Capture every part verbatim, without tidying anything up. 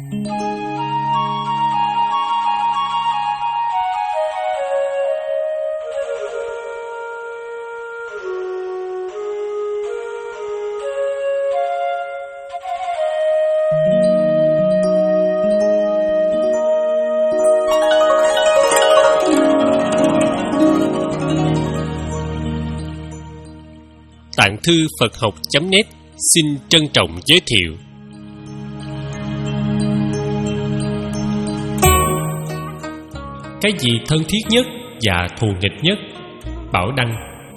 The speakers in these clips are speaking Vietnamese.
Tạng thư Phật học chấm net xin trân trọng giới thiệu. Cái gì thân thiết nhất và thù nghịch nhất? Bảo Đăng.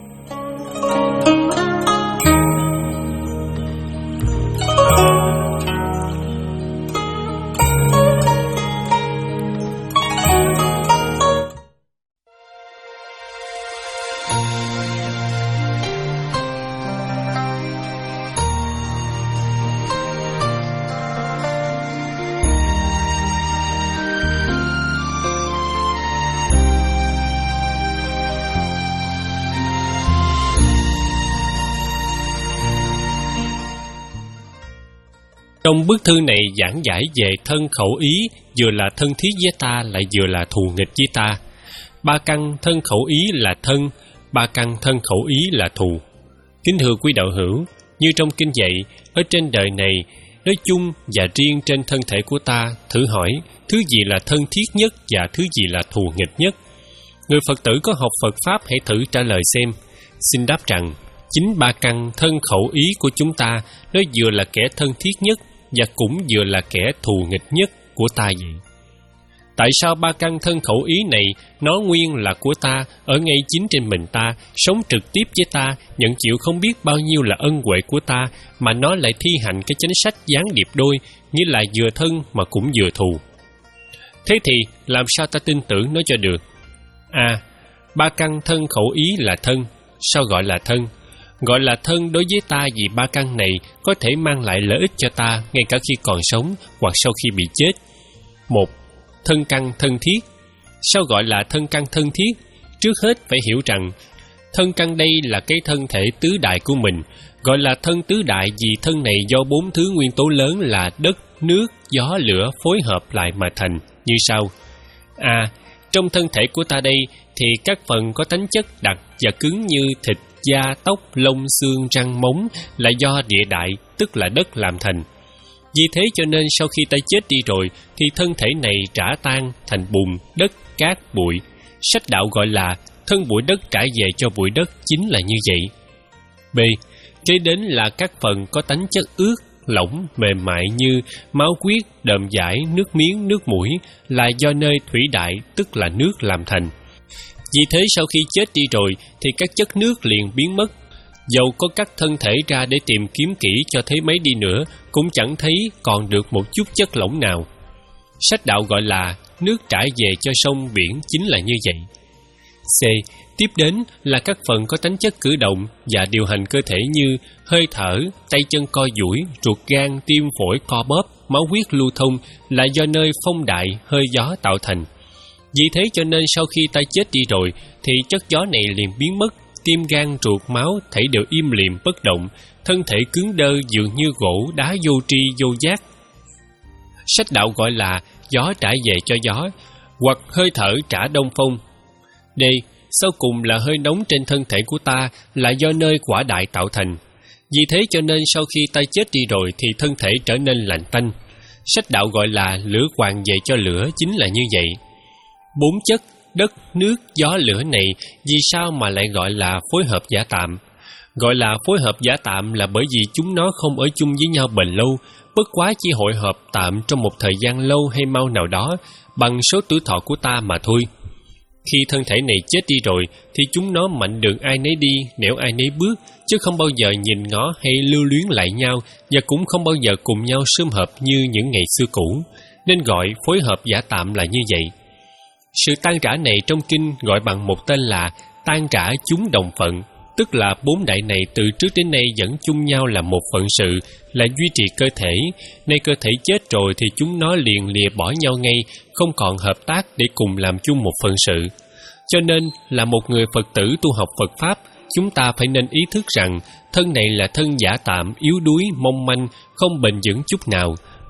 Trong bức thư này giảng giải về thân khẩu ý, vừa là thân thiết với ta lại vừa là thù nghịch với ta. Ba căn thân khẩu ý là thân, ba căn thân khẩu ý là thù. Kính thưa quý đạo hữu, như trong kinh dạy, ở trên đời này, nói chung và riêng trên thân thể của ta, thử hỏi, thứ gì là thân thiết nhất và thứ gì là thù nghịch nhất? Người Phật tử có học Phật Pháp hãy thử trả lời xem. Xin đáp rằng, chính ba căn thân khẩu ý của chúng ta, nó vừa là kẻ thân thiết nhất, và cũng vừa là kẻ thù nghịch nhất của ta vậy. Tại sao ba căn thân khẩu ý này nó nguyên là của ta, ở ngay chính trên mình ta, sống trực tiếp với ta, nhận chịu không biết bao nhiêu là ân huệ của ta, mà nó lại thi hành cái chánh sách gián điệp đôi, nghĩa là vừa thân mà cũng vừa thù? Thế thì làm sao ta tin tưởng nó cho được? À, ba căn thân khẩu ý là thân. Sao gọi là thân? Gọi là thân đối với ta vì ba căn này có thể mang lại lợi ích cho ta ngay cả khi còn sống hoặc sau khi bị chết. Một, thân căn thân thiết. Sao gọi là thân căn thân thiết? Trước hết phải hiểu rằng thân căn đây là cái thân thể tứ đại của mình. Gọi là thân tứ đại vì thân này do bốn thứ nguyên tố lớn là đất, nước, gió, lửa phối hợp lại mà thành như sau. À, trong thân thể của ta đây thì các phần có tính chất đặc và cứng như thịt, da, tóc, lông, xương, răng, móng là do địa đại, tức là đất làm thành. Vì thế cho nên sau khi ta chết đi rồi thì thân thể này trả tan thành bùn, đất, cát, bụi. Sách đạo gọi là thân bụi đất trả về cho bụi đất, chính là như vậy. B. Kế đến là các phần có tánh chất ướt, lỏng, mềm mại như máu huyết, đờm dãi, nước miếng, nước mũi là do nơi thủy đại, tức là nước làm thành. Vì thế sau khi chết đi rồi thì các chất nước liền biến mất. Dầu có cắt thân thể ra để tìm kiếm kỹ cho thấy mấy đi nữa, cũng chẳng thấy còn được một chút chất lỏng nào. Sách đạo gọi là nước trải về cho sông biển, chính là như vậy. C. Tiếp đến là các phần có tánh chất cử động và điều hành cơ thể như hơi thở, tay chân co duỗi, ruột gan, tim phổi co bóp, máu huyết lưu thông là do nơi phong đại, hơi gió tạo thành. Vì thế cho nên sau khi ta chết đi rồi thì chất gió này liền biến mất, tim gan ruột máu thảy đều im lìm bất động, thân thể cứng đơ dường như gỗ đá vô tri vô giác. Sách đạo gọi là gió trả về cho gió, hoặc hơi thở trả đông phong. D. Sau cùng là hơi nóng trên thân thể của ta là do nơi quả đại tạo thành. Vì thế cho nên sau khi ta chết đi rồi thì thân thể trở nên lạnh tanh. Sách đạo gọi là lửa hoàn về cho lửa, chính là như vậy. Bốn chất đất, nước, gió, lửa này vì sao mà lại gọi là phối hợp giả tạm? Gọi là phối hợp giả tạm là bởi vì chúng nó không ở chung với nhau bền lâu, bất quá chỉ hội hợp tạm trong một thời gian lâu hay mau nào đó bằng số tuổi thọ của ta mà thôi. Khi thân thể này chết đi rồi thì chúng nó mạnh đường ai nấy đi, nẻo ai nấy bước, chứ không bao giờ nhìn ngó hay lưu luyến lại nhau, và cũng không bao giờ cùng nhau sum hợp như những ngày xưa cũ, nên gọi phối hợp giả tạm là như vậy. Sự tan rã này trong kinh gọi bằng một tên là tan rã chúng đồng phận, tức là bốn đại này từ trước đến nay vẫn chung nhau là một phận sự, là duy trì cơ thể. Nay cơ thể chết rồi thì chúng nó liền lìa bỏ nhau ngay, không còn hợp tác để cùng làm chung một phận sự. Cho nên là một người Phật tử tu học Phật Pháp, chúng ta phải nên ý thức rằng thân này là thân giả tạm, yếu đuối, mong manh, không bền vững chút nào.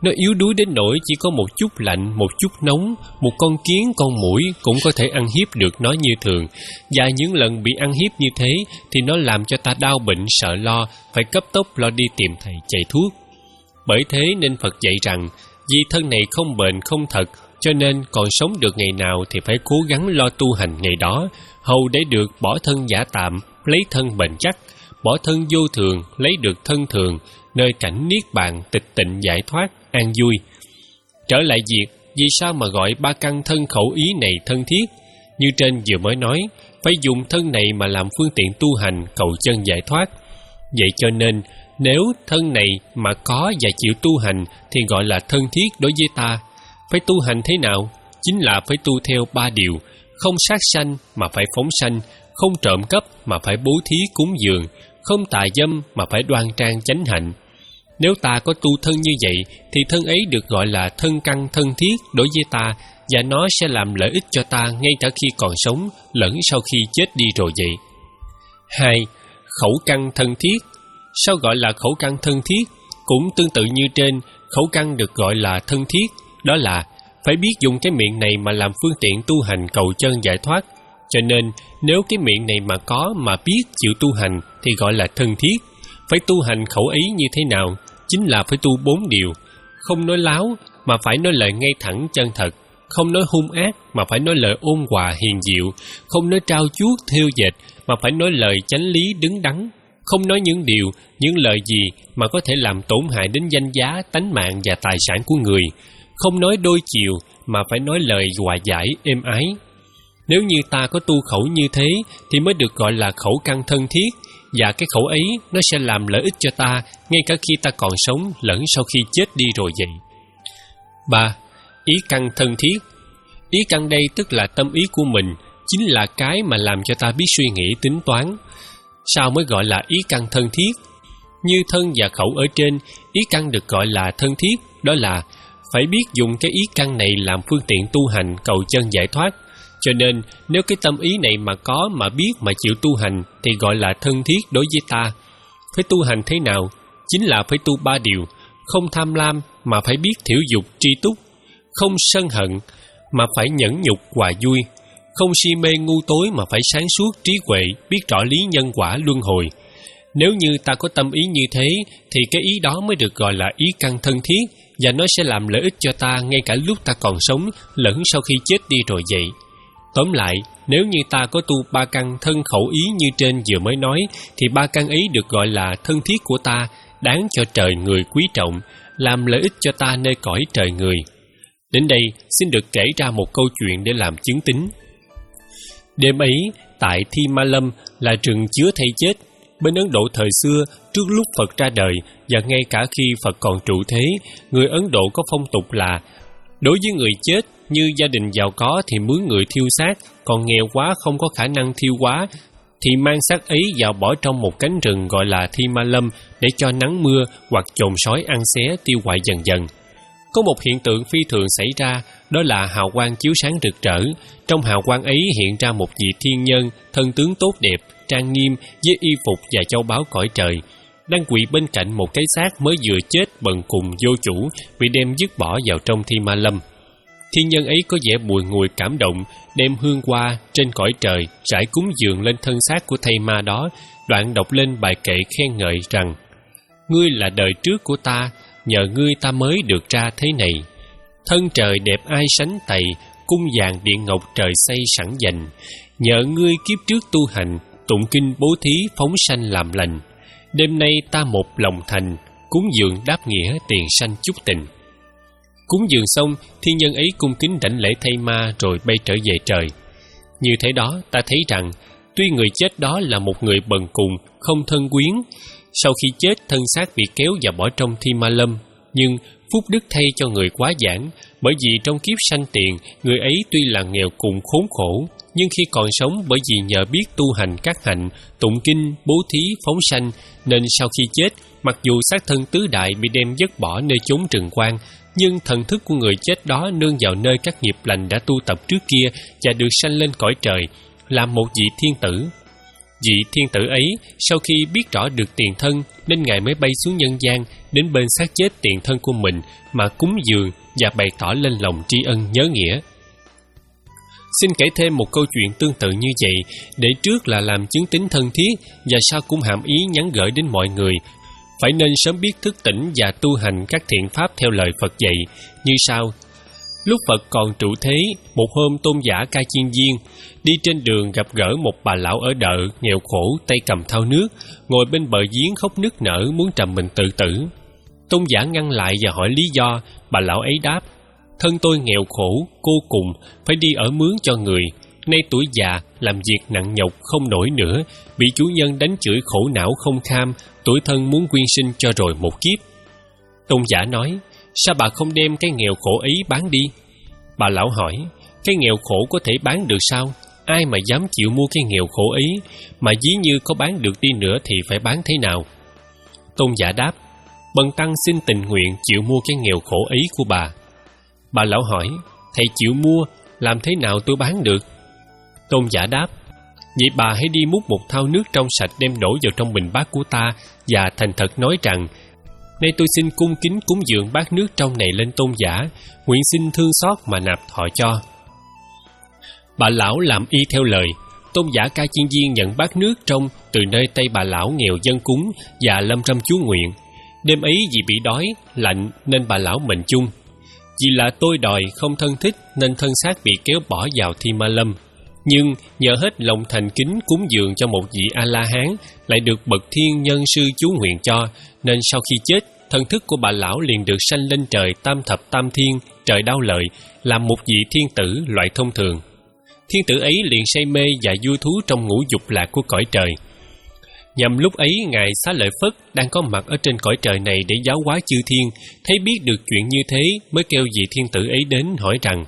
Nó yếu đuối đến nỗi chỉ có một chút lạnh, một chút nóng, một con kiến, con muỗi cũng có thể ăn hiếp được nó như thường. Và những lần bị ăn hiếp như thế thì nó làm cho ta đau bệnh sợ lo, phải cấp tốc lo đi tìm thầy chạy thuốc. Bởi thế nên Phật dạy rằng, vì thân này không bền không thật, cho nên còn sống được ngày nào thì phải cố gắng lo tu hành ngày đó, hầu để được bỏ thân giả tạm, lấy thân bền chắc, bỏ thân vô thường, lấy được thân thường, nơi cảnh niết bàn, tịch tịnh giải thoát, an vui. Trở lại việc, vì sao mà gọi ba căn thân khẩu ý này thân thiết? Như trên vừa mới nói, phải dùng thân này mà làm phương tiện tu hành cầu chân giải thoát. Vậy cho nên, nếu thân này mà có và chịu tu hành thì gọi là thân thiết đối với ta. Phải tu hành thế nào? Chính là phải tu theo ba điều: không sát sanh mà phải phóng sanh, không trộm cắp mà phải bố thí cúng dường, không tà dâm mà phải đoan trang chánh hạnh. Nếu ta có tu thân như vậy thì thân ấy được gọi là thân căn thân thiết đối với ta, và nó sẽ làm lợi ích cho ta ngay cả khi còn sống lẫn sau khi chết đi rồi vậy. Hai, khẩu căn thân thiết. Sao gọi là khẩu căn thân thiết? Cũng tương tự như trên, khẩu căn được gọi là thân thiết, đó là phải biết dùng cái miệng này mà làm phương tiện tu hành cầu chân giải thoát. Cho nên, nếu cái miệng này mà có mà biết chịu tu hành thì gọi là thân thiết. Phải tu hành khẩu ấy như thế nào? Chính là phải tu bốn điều: không nói láo mà phải nói lời ngay thẳng chân thật, không nói hung ác mà phải nói lời ôn hòa hiền diệu, không nói trao chuốt thêu dệt mà phải nói lời chánh lý đứng đắn, không nói những điều, những lời gì mà có thể làm tổn hại đến danh giá, tánh mạng và tài sản của người, không nói đôi chiều mà phải nói lời hòa giải êm ái. Nếu như ta có tu khẩu như thế thì mới được gọi là khẩu căn thân thiết, và cái khẩu ấy nó sẽ làm lợi ích cho ta ngay cả khi ta còn sống lẫn sau khi chết đi rồi vậy. Ba, ý căn thân thiết. Ý căn đây tức là tâm ý của mình, chính là cái mà làm cho ta biết suy nghĩ tính toán. Sao mới gọi là ý căn thân thiết? Như thân và khẩu ở trên, ý căn được gọi là thân thiết, đó là phải biết dùng cái ý căn này làm phương tiện tu hành cầu chân giải thoát. Cho nên, nếu cái tâm ý này mà có mà biết mà chịu tu hành thì gọi là thân thiết đối với ta. Phải tu hành thế nào? Chính là phải tu ba điều: không tham lam mà phải biết thiểu dục tri túc, không sân hận mà phải nhẫn nhục hòa vui, không si mê ngu tối mà phải sáng suốt trí huệ, biết rõ lý nhân quả luân hồi. Nếu như ta có tâm ý như thế thì cái ý đó mới được gọi là ý căn thân thiết, và nó sẽ làm lợi ích cho ta ngay cả lúc ta còn sống lẫn sau khi chết đi rồi vậy. Tóm lại, nếu như ta có tu ba căn thân khẩu ý như trên vừa mới nói thì ba căn ấy được gọi là thân thiết của ta, đáng cho trời người quý trọng, làm lợi ích cho ta nơi cõi trời người. Đến đây xin được kể ra một câu chuyện để làm chứng tín. Đêm ấy, tại Thi Ma Lâm là rừng chứa thây chết. Bên Ấn Độ thời xưa, trước lúc Phật ra đời và ngay cả khi Phật còn trụ thế, người Ấn Độ có phong tục là đối với người chết, như gia đình giàu có thì mướn người thiêu xác, còn nghèo quá không có khả năng thiêu quá thì mang xác ấy vào bỏ trong một cánh rừng gọi là Thi Ma Lâm để cho nắng mưa hoặc chồn sói ăn xé tiêu hoại dần dần. Có một hiện tượng phi thường xảy ra, đó là hào quang chiếu sáng rực rỡ. Trong hào quang ấy hiện ra một vị thiên nhân, thân tướng tốt đẹp, trang nghiêm, với y phục và châu báu cõi trời, đang quỳ bên cạnh một cái xác mới vừa chết bần cùng vô chủ, bị đem dứt bỏ vào trong Thi Ma Lâm. Thiên nhân ấy có vẻ bùi ngùi cảm động, đem hương hoa trên cõi trời rải cúng dường lên thân xác của thây ma đó, đoạn đọc lên bài kệ khen ngợi rằng: ngươi là đời trước của ta, nhờ ngươi ta mới được ra thế này. Thân trời đẹp ai sánh tày, cung vàng điện ngọc trời xây sẵn dành. Nhờ ngươi kiếp trước tu hành, tụng kinh bố thí phóng sanh làm lành. Đêm nay ta một lòng thành, cúng dường đáp nghĩa tiền sanh chúc tình. Cúng dường xong, thiên nhân ấy cung kính đảnh lễ thây ma rồi bay trở về trời. Như thế đó, ta thấy rằng tuy người chết đó là một người bần cùng, không thân quyến, sau khi chết thân xác bị kéo và bỏ trong Thi Ma Lâm, nhưng phúc đức thay cho người quá giản, bởi vì trong kiếp sanh tiền, người ấy tuy là nghèo cùng khốn khổ, nhưng khi còn sống bởi vì nhờ biết tu hành các hạnh, tụng kinh, bố thí, phóng sanh, nên sau khi chết, mặc dù xác thân tứ đại bị đem dứt bỏ nơi chốn trừng quang, nhưng thần thức của người chết đó nương vào nơi các nghiệp lành đã tu tập trước kia và được sanh lên cõi trời, làm một vị thiên tử. Vị thiên tử ấy sau khi biết rõ được tiền thân nên Ngài mới bay xuống nhân gian, đến bên xác chết tiền thân của mình mà cúng dường và bày tỏ lên lòng tri ân nhớ nghĩa. Xin kể thêm một câu chuyện tương tự như vậy, để trước là làm chứng tín thân thiết và sau cũng hàm ý nhắn gửi đến mọi người phải nên sớm biết thức tỉnh và tu hành các thiện pháp theo lời Phật dạy như sau. Lúc Phật còn trụ thế, một hôm tôn giả Ca Chiên Viên đi trên đường gặp gỡ một bà lão ở đợ nghèo khổ, tay cầm thau nước, ngồi bên bờ giếng khóc nức nở muốn trầm mình tự tử. Tôn giả ngăn lại và hỏi lý do. Bà lão ấy đáp: thân tôi nghèo khổ, cô cùng, phải đi ở mướn cho người. Nay tuổi già, làm việc nặng nhọc không nổi nữa, bị chủ nhân đánh chửi khổ não không kham, tuổi thân muốn quyên sinh cho rồi một kiếp. Tôn giả nói: sao bà không đem cái nghèo khổ ấy bán đi? Bà lão hỏi: cái nghèo khổ có thể bán được sao? Ai mà dám chịu mua cái nghèo khổ ấy? Mà ví như có bán được đi nữa thì phải bán thế nào? Tôn giả đáp: bần tăng xin tình nguyện chịu mua cái nghèo khổ ấy của bà. Bà lão hỏi: thầy chịu mua, làm thế nào tôi bán được? Tôn giả đáp: vậy bà hãy đi múc một thau nước trong sạch đem đổ vào trong bình bát của ta và thành thật nói rằng: nay tôi xin cung kính cúng dường bát nước trong này lên tôn giả, nguyện xin thương xót mà nạp thọ cho. Bà lão làm y theo lời. Tôn giả Ca Chiên Viên nhận bát nước trong từ nơi tay bà lão nghèo dân cúng và lâm râm chú nguyện. Đêm ấy vì bị đói, lạnh nên bà lão mệnh chung. Vì là tôi đòi không thân thích nên thân xác bị kéo bỏ vào thi ma lâm. Nhưng nhờ hết lòng thành kính cúng dường cho một vị A-la-hán, lại được bậc thiên nhân sư chú nguyện cho, nên sau khi chết, thần thức của bà lão liền được sanh lên trời tam thập tam thiên, trời Đao Lợi, làm một vị thiên tử loại thông thường. Thiên tử ấy liền say mê và vui thú trong ngũ dục lạc của cõi trời. Nhằm lúc ấy Ngài Xá Lợi Phất đang có mặt ở trên cõi trời này để giáo hóa chư thiên, thấy biết được chuyện như thế mới kêu vị thiên tử ấy đến hỏi rằng: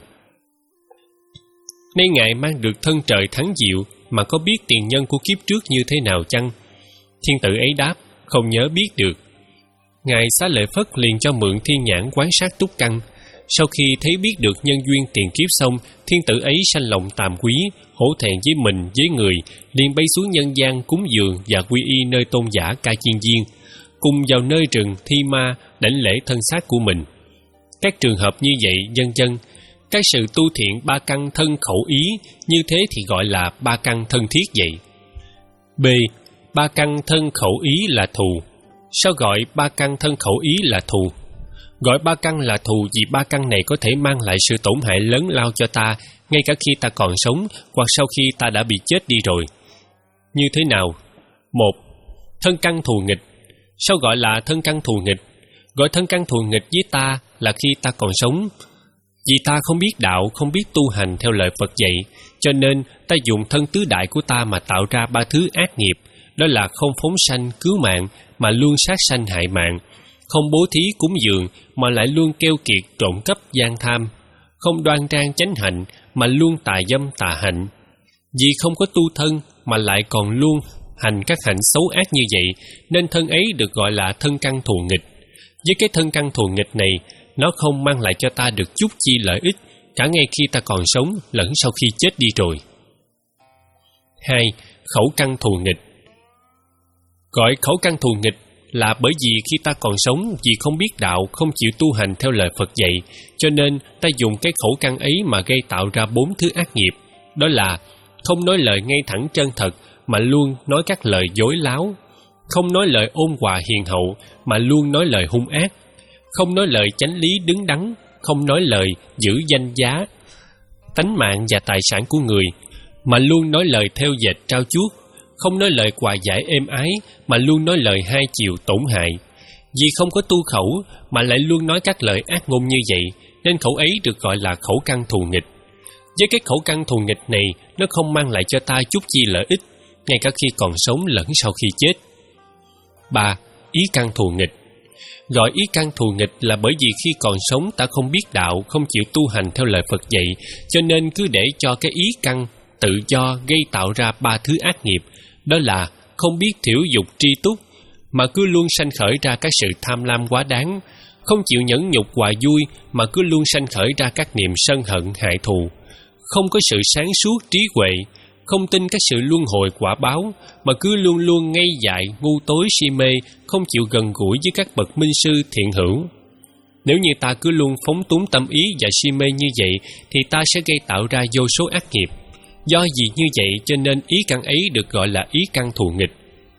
nay Ngài mang được thân trời thắng diệu mà có biết tiền nhân của kiếp trước như thế nào chăng? Thiên tử ấy đáp: không nhớ biết được. Ngài Xá Lợi Phất liền cho mượn thiên nhãn quan sát túc căn. Sau khi thấy biết được nhân duyên tiền kiếp xong, thiên tử ấy sanh lòng tàm quý, hổ thẹn với mình với người, liền bay xuống nhân gian cúng dường và quy y nơi tôn giả Ca Chiên Viên, cùng vào nơi rừng Thi Ma đảnh lễ thân xác của mình. Các trường hợp như vậy vân vân, các sự tu thiện ba căn thân khẩu ý như thế thì gọi là ba căn thân thiết vậy. B. Ba căn thân khẩu ý là thù. Sao gọi ba căn thân khẩu ý là thù? Gọi ba căn là thù vì ba căn này có thể mang lại sự tổn hại lớn lao cho ta, ngay cả khi ta còn sống hoặc sau khi ta đã bị chết đi rồi. Như thế nào? Một. Thân căn thù nghịch. Sao gọi là thân căn thù nghịch? Gọi thân căn thù nghịch với ta là khi ta còn sống. Vì ta không biết đạo, không biết tu hành theo lời Phật dạy, cho nên ta dùng thân tứ đại của ta mà tạo ra ba thứ ác nghiệp, đó là không phóng sanh cứu mạng mà luôn sát sanh hại mạng, không bố thí cúng dường mà lại luôn keo kiệt trộm cắp gian tham, không đoan trang chánh hạnh mà luôn tà dâm tà hạnh. Vì không có tu thân mà lại còn luôn hành các hạnh xấu ác như vậy, nên thân ấy được gọi là thân căn thù nghịch. Với cái thân căn thù nghịch này, nó không mang lại cho ta được chút chi lợi ích, cả ngay khi ta còn sống lẫn sau khi chết đi rồi. Hai. Khẩu căn thù nghịch. Gọi khẩu căn thù nghịch là bởi vì khi ta còn sống, vì không biết đạo, không chịu tu hành theo lời Phật dạy, cho nên ta dùng cái khẩu căn ấy mà gây tạo ra bốn thứ ác nghiệp, đó là không nói lời ngay thẳng chân thật mà luôn nói các lời dối láo, không nói lời ôn hòa hiền hậu mà luôn nói lời hung ác, không nói lời chánh lý đứng đắn, không nói lời giữ danh giá, tánh mạng và tài sản của người, mà luôn nói lời theo dệt trao chuốt, không nói lời hòa giải êm ái, mà luôn nói lời hai chiều tổn hại. Vì không có tu khẩu, mà lại luôn nói các lời ác ngôn như vậy, nên khẩu ấy được gọi là khẩu căn thù nghịch. Với cái khẩu căn thù nghịch này, nó không mang lại cho ta chút chi lợi ích, ngay cả khi còn sống lẫn sau khi chết. Ba. Ý căn thù nghịch. Gọi ý căn thù nghịch là bởi vì khi còn sống ta không biết đạo, không chịu tu hành theo lời Phật dạy, cho nên cứ để cho cái ý căn tự do gây tạo ra ba thứ ác nghiệp, đó là không biết thiểu dục tri túc, mà cứ luôn sanh khởi ra các sự tham lam quá đáng, không chịu nhẫn nhục hòa vui, mà cứ luôn sanh khởi ra các niềm sân hận hại thù, không có sự sáng suốt trí huệ, không tin các sự luân hồi quả báo, mà cứ luôn luôn ngây dại, ngu tối si mê, không chịu gần gũi với các bậc minh sư thiện hữu. Nếu như ta cứ luôn phóng túng tâm ý và si mê như vậy, thì ta sẽ gây tạo ra vô số ác nghiệp. Do gì như vậy cho nên ý căn ấy được gọi là ý căn thù nghịch.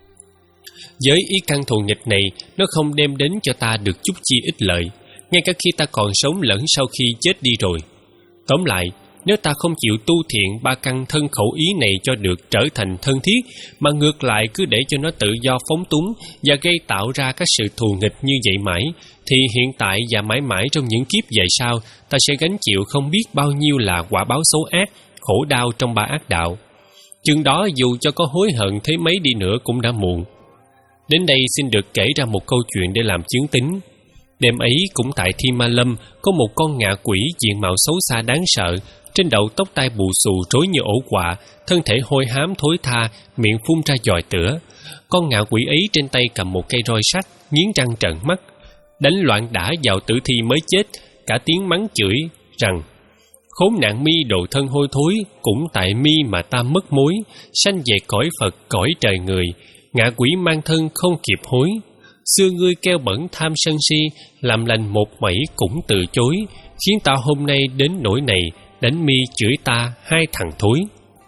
Với ý căn thù nghịch này, nó không đem đến cho ta được chút chi ích lợi, ngay cả khi ta còn sống lẫn sau khi chết đi rồi. Tóm lại, nếu ta không chịu tu thiện ba căn thân khẩu ý này cho được trở thành thân thiết, mà ngược lại cứ để cho nó tự do phóng túng và gây tạo ra các sự thù nghịch như vậy mãi, thì hiện tại và mãi mãi trong những kiếp về sau, ta sẽ gánh chịu không biết bao nhiêu là quả báo xấu ác, khổ đau trong ba ác đạo. Chừng đó dù cho có hối hận thế mấy đi nữa cũng đã muộn. Đến đây xin được kể ra một câu chuyện để làm chứng tín. Đêm ấy cũng tại Thi Ma Lâm, có một con ngạ quỷ diện mạo xấu xa đáng sợ, trên đầu tóc tai bù xù rối như ổ quạ, thân thể hôi hám thối tha, miệng phun ra giòi tửa. Con ngạ quỷ ấy trên tay cầm một cây roi sắt, nghiến răng trợn mắt, đánh loạn đả vào tử thi mới chết, cả tiếng mắng chửi rằng: khốn nạn mi đồ thân hôi thối, cũng tại mi mà ta mất mối, sanh về cõi Phật cõi trời người, ngạ quỷ mang thân không kịp hối. Xưa ngươi keo bẩn tham sân si, làm lành một mẩy cũng từ chối, khiến ta hôm nay đến nỗi này, đánh mi chửi ta hai thằng thối.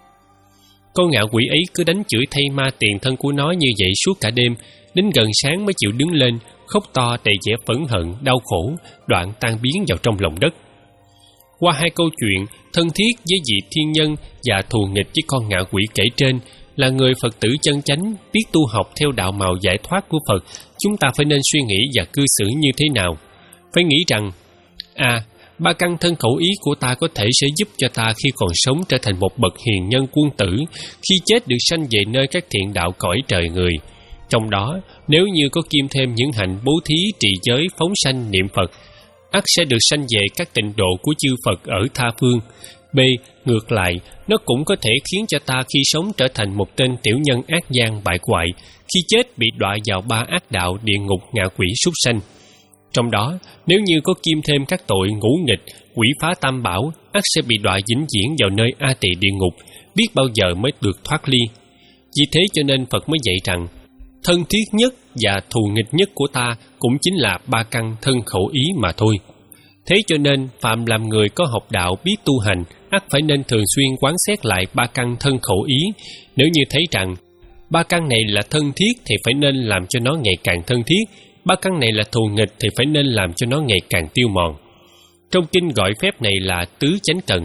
Con ngạ quỷ ấy cứ đánh chửi thay ma tiền thân của nó như vậy suốt cả đêm, đến gần sáng mới chịu đứng lên, khóc to đầy vẻ phẫn hận, đau khổ, đoạn tan biến vào trong lòng đất. Qua hai câu chuyện thân thiết với vị thiên nhân và thù nghịch với con ngạ quỷ kể trên, là người Phật tử chân chánh biết tu học theo đạo màu giải thoát của Phật, chúng ta phải nên suy nghĩ và cư xử như thế nào? Phải nghĩ rằng, à, ba căn thân khẩu ý của ta có thể sẽ giúp cho ta khi còn sống trở thành một bậc hiền nhân quân tử, khi chết được sanh về nơi các thiện đạo cõi trời người. Trong đó, nếu như có kiêm thêm những hạnh bố thí, trì giới, phóng sanh, niệm Phật, ắt sẽ được sanh về các tịnh độ của chư Phật ở tha phương. B. Ngược lại, nó cũng có thể khiến cho ta khi sống trở thành một tên tiểu nhân ác gian bại hoại, khi chết bị đọa vào ba ác đạo địa ngục, ngạ quỷ, súc sanh. Trong đó, nếu như có kiêm thêm các tội ngũ nghịch, quỷ phá tam bảo, ắt sẽ bị đọa vĩnh viễn vào nơi A Tỳ địa ngục, biết bao giờ mới được thoát ly. Vì thế cho nên Phật mới dạy rằng, thân thiết nhất và thù nghịch nhất của ta cũng chính là ba căn thân khẩu ý mà thôi. Thế cho nên, phạm làm người có học đạo biết tu hành, ắt phải nên thường xuyên quán xét lại ba căn thân khẩu ý. Nếu như thấy rằng ba căn này là thân thiết thì phải nên làm cho nó ngày càng thân thiết, ba căn này là thù nghịch thì phải nên làm cho nó ngày càng tiêu mòn. Trong kinh gọi phép này là tứ chánh cần.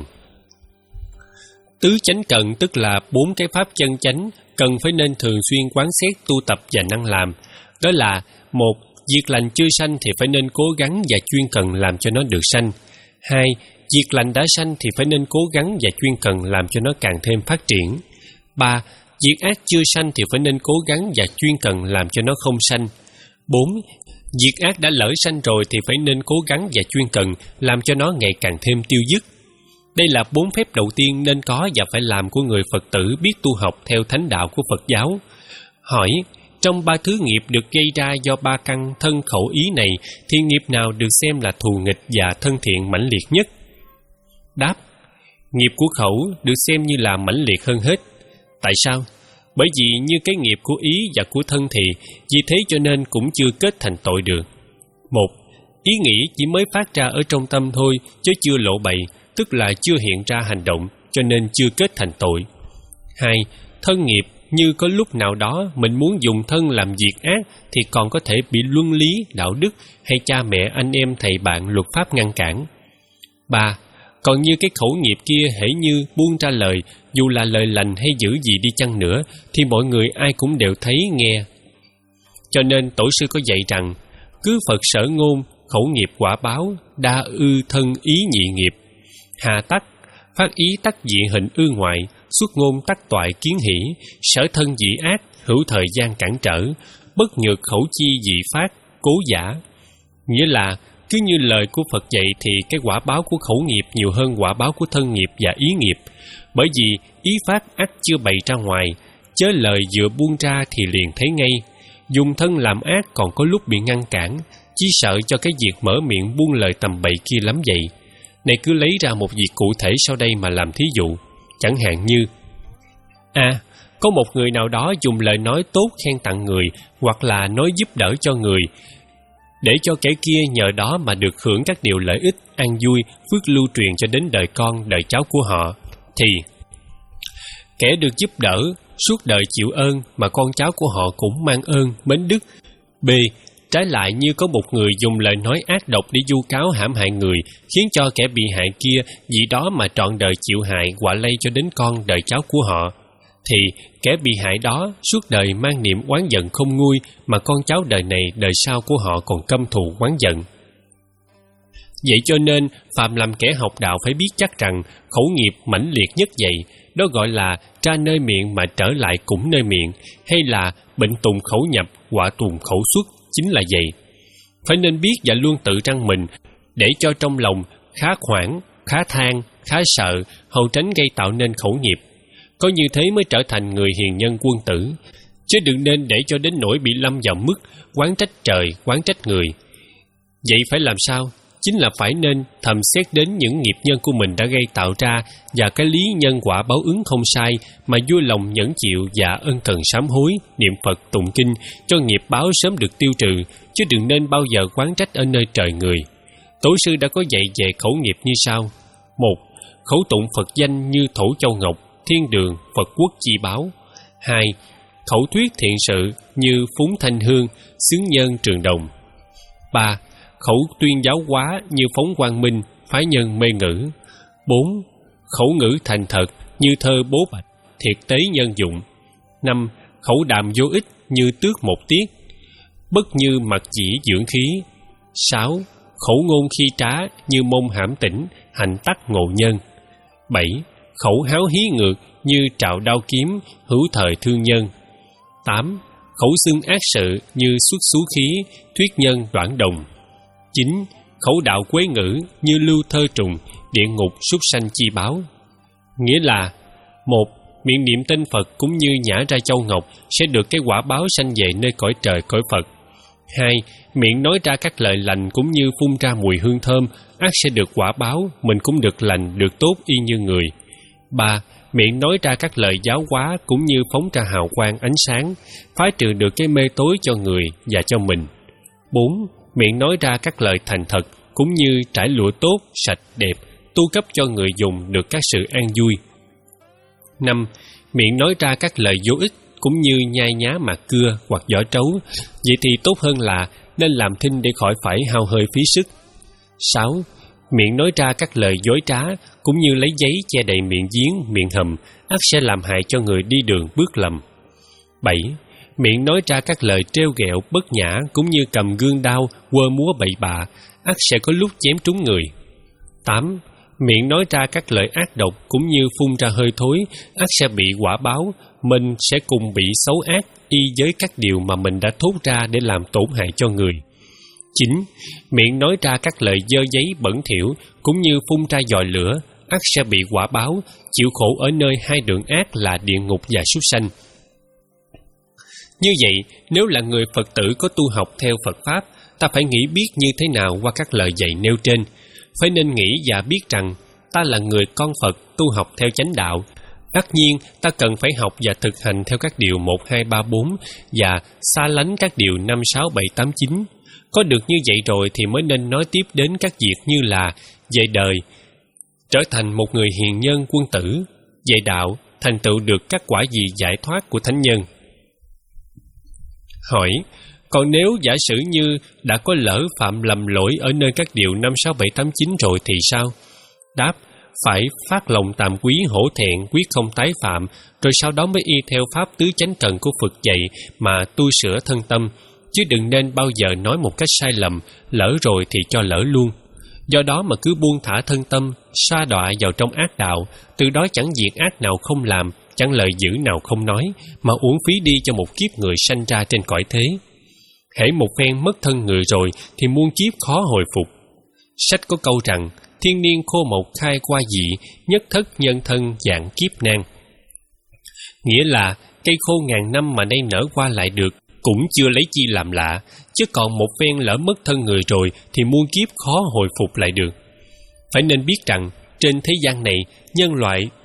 Tứ chánh cần tức là bốn cái pháp chân chánh cần phải nên thường xuyên quán xét, tu tập và năng làm. Đó là: một. Việc lành chưa sanh thì phải nên cố gắng và chuyên cần làm cho nó được sanh. Hai. Việc lành đã sanh thì phải nên cố gắng và chuyên cần làm cho nó càng thêm phát triển. Ba. Việc ác chưa sanh thì phải nên cố gắng và chuyên cần làm cho nó không sanh. Bốn. Việc ác đã lỡ sanh rồi thì phải nên cố gắng và chuyên cần làm cho nó ngày càng thêm tiêu dứt. Đây là bốn phép đầu tiên nên có và phải làm của người Phật tử biết tu học theo thánh đạo của Phật giáo. Hỏi: trong ba thứ nghiệp được gây ra do ba căn thân khẩu ý này, thì nghiệp nào được xem là thù nghịch và thân thiện mãnh liệt nhất? Đáp: nghiệp của khẩu được xem như là mãnh liệt hơn hết. Tại sao? Bởi vì như cái nghiệp của ý và của thân thì, vì thế cho nên cũng chưa kết thành tội được. Một, ý nghĩ chỉ mới phát ra ở trong tâm thôi, chứ chưa lộ bày, tức là chưa hiện ra hành động, cho nên chưa kết thành tội. Hai, thân nghiệp như có lúc nào đó mình muốn dùng thân làm việc ác thì còn có thể bị luân lý, đạo đức hay cha mẹ, anh em, thầy bạn, luật pháp ngăn cản. Ba, còn như cái khẩu nghiệp kia hễ như buông ra lời, dù là lời lành hay dữ gì đi chăng nữa, thì mọi người ai cũng đều thấy nghe. Cho nên tổ sư có dạy rằng, cứ Phật sở ngôn, khẩu nghiệp quả báo, đa ư thân ý nhị nghiệp. Hà tắc, phát ý tắc dị hình ư ngoại, xuất ngôn tắc toại kiến hỷ, sở thân dị ác, hữu thời gian cản trở, bất nhược khẩu chi dị phát, cố giả. Nghĩa là, cứ như lời của Phật dạy thì cái quả báo của khẩu nghiệp nhiều hơn quả báo của thân nghiệp và ý nghiệp. Bởi vì ý phát ắt chưa bày ra ngoài, chớ lời vừa buông ra thì liền thấy ngay. Dùng thân làm ác còn có lúc bị ngăn cản, chỉ sợ cho cái việc mở miệng buông lời tầm bậy kia lắm vậy. Này cứ lấy ra một việc cụ thể sau đây mà làm thí dụ. Chẳng hạn như: À, có một người nào đó dùng lời nói tốt khen tặng người hoặc là nói giúp đỡ cho người, để cho kẻ kia nhờ đó mà được hưởng các điều lợi ích, an vui, phước lưu truyền cho đến đời con, đời cháu của họ, thì kẻ được giúp đỡ suốt đời chịu ơn mà con cháu của họ cũng mang ơn, mến đức. B. Trái lại, như có một người dùng lời nói ác độc để vu cáo hãm hại người, khiến cho kẻ bị hại kia vì đó mà trọn đời chịu hại, họa lây cho đến con, đời cháu của họ, thì kẻ bị hại đó suốt đời mang niệm oán giận không nguôi, mà con cháu đời này, đời sau của họ còn căm thù oán giận. Vậy cho nên, phàm làm kẻ học đạo phải biết chắc rằng khẩu nghiệp mãnh liệt nhất vậy, đó gọi là ra nơi miệng mà trở lại cũng nơi miệng, hay là bệnh tùng khẩu nhập, họa tùng khẩu xuất, chính là vậy. Phải nên biết và luôn tự răn mình, để cho trong lòng khá hoảng, khá than, khá sợ, hầu tránh gây tạo nên khẩu nghiệp. Có như thế mới trở thành người hiền nhân quân tử, chứ đừng nên để cho đến nỗi bị lâm vào mức oán trách trời, oán trách người. Vậy phải làm sao? Chính là phải nên thầm xét đến những nghiệp nhân của mình đã gây tạo ra, và cái lý nhân quả báo ứng không sai, mà vui lòng nhẫn chịu và ân cần sám hối, niệm Phật tụng kinh, cho nghiệp báo sớm được tiêu trừ, chứ đừng nên bao giờ oán trách ở nơi trời người. Tổ sư đã có dạy về khẩu nghiệp như sau: một. Khẩu tụng Phật danh như thổ châu ngọc, thiên đường, Phật quốc chi báo. Hai. Khẩu thuyết thiện sự như phúng thanh hương, xướng nhân trường đồng. Ba. Khẩu tuyên giáo hóa như phóng quang minh, phái nhân mê ngữ. Bốn. Khẩu ngữ thành thật như thơ bố bạch, thiệt tế nhân dụng. Năm. Khẩu đàm vô ích như tước một tiết, bất như mặt chỉ dưỡng khí. Sáu. Khẩu ngôn khi trá như mông hãm tỉnh, hành tắc ngộ nhân. Bảy. Khẩu háo hí ngược như trạo đao kiếm, hữu thời thương nhân. Tám. Khẩu xưng ác sự như xuất xú khí, thuyết nhân đoạn đồng. Chín. Khẩu đạo quế ngữ như lưu thơ trùng, địa ngục súc sanh chi báo. Nghĩa là: một. Miệng niệm tên Phật cũng như nhả ra châu ngọc sẽ được cái quả báo sanh về nơi cõi trời cõi Phật. Hai. Miệng nói ra các lời lành cũng như phun ra mùi hương thơm, ắt sẽ được quả báo, mình cũng được lành, được tốt y như người. Ba. Miệng nói ra các lời giáo hóa cũng như phóng ra hào quang ánh sáng, phá trừ được cái mê tối cho người và cho mình. Bốn. Miệng nói ra các lời thành thật cũng như trải lụa tốt, sạch, đẹp, tu cấp cho người dùng được các sự an vui. Năm. Miệng nói ra các lời vô ích cũng như nhai nhá mạt cưa hoặc vỏ trấu, vậy thì tốt hơn là nên làm thinh để khỏi phải hao hơi phí sức. Sáu. Miệng nói ra các lời dối trá cũng như lấy giấy che đầy miệng giếng, miệng hầm, ắt sẽ làm hại cho người đi đường bước lầm. Bảy. Miệng nói ra các lời trêu ghẹo bất nhã cũng như cầm gương đao, quơ múa bậy bạ, ắt sẽ có lúc chém trúng người. Tám. Miệng nói ra các lời ác độc cũng như phun ra hơi thối, ắt sẽ bị quả báo, mình sẽ cùng bị xấu ác y với các điều mà mình đã thốt ra để làm tổn hại cho người. Chín. Miệng nói ra các lời dơ giấy bẩn thỉu cũng như phun ra giòi lửa, ắt sẽ bị quả báo, chịu khổ ở nơi hai đường ác là địa ngục và súc sanh. Như vậy, nếu là người Phật tử có tu học theo Phật Pháp, ta phải nghĩ biết như thế nào qua các lời dạy nêu trên. Phải nên nghĩ và biết rằng ta là người con Phật tu học theo chánh đạo. Tất nhiên, ta cần phải học và thực hành theo các điều một, hai, ba, bốn và xa lánh các điều năm, sáu, bảy, tám, chín. Có được như vậy rồi thì mới nên nói tiếp đến các việc như là về đời, trở thành một người hiền nhân quân tử, về đạo, thành tựu được các quả gì giải thoát của thánh nhân. Hỏi: còn nếu giả sử như đã có lỡ phạm lầm lỗi ở nơi các điều năm, sáu, bảy, tám, chín rồi thì sao? Đáp: phải phát lòng tàm quý hổ thẹn, quyết không tái phạm, rồi sau đó mới y theo pháp tứ chánh cần của Phật dạy mà tu sửa thân tâm, chứ đừng nên bao giờ nói một cách sai lầm, lỡ rồi thì cho lỡ luôn. Do đó mà cứ buông thả thân tâm, sa đọa vào trong ác đạo, từ đó chẳng việc ác nào không làm, chẳng lời dữ nào không nói, mà uổng phí đi cho một kiếp người sanh ra trên cõi thế. Hễ một phen mất thân người rồi thì muôn kiếp khó hồi phục. Sách có câu rằng: thiên niên khô mộc khai qua dị, nhất thất nhân thân dạng kiếp nan. Nghĩa là cây khô ngàn năm mà nay nở qua lại được, cũng chưa lấy chi làm lạ, chứ còn một phen lỡ mất thân người rồi thì muôn kiếp khó hồi phục lại được. Phải nên biết rằng trên thế gian này, nhân loại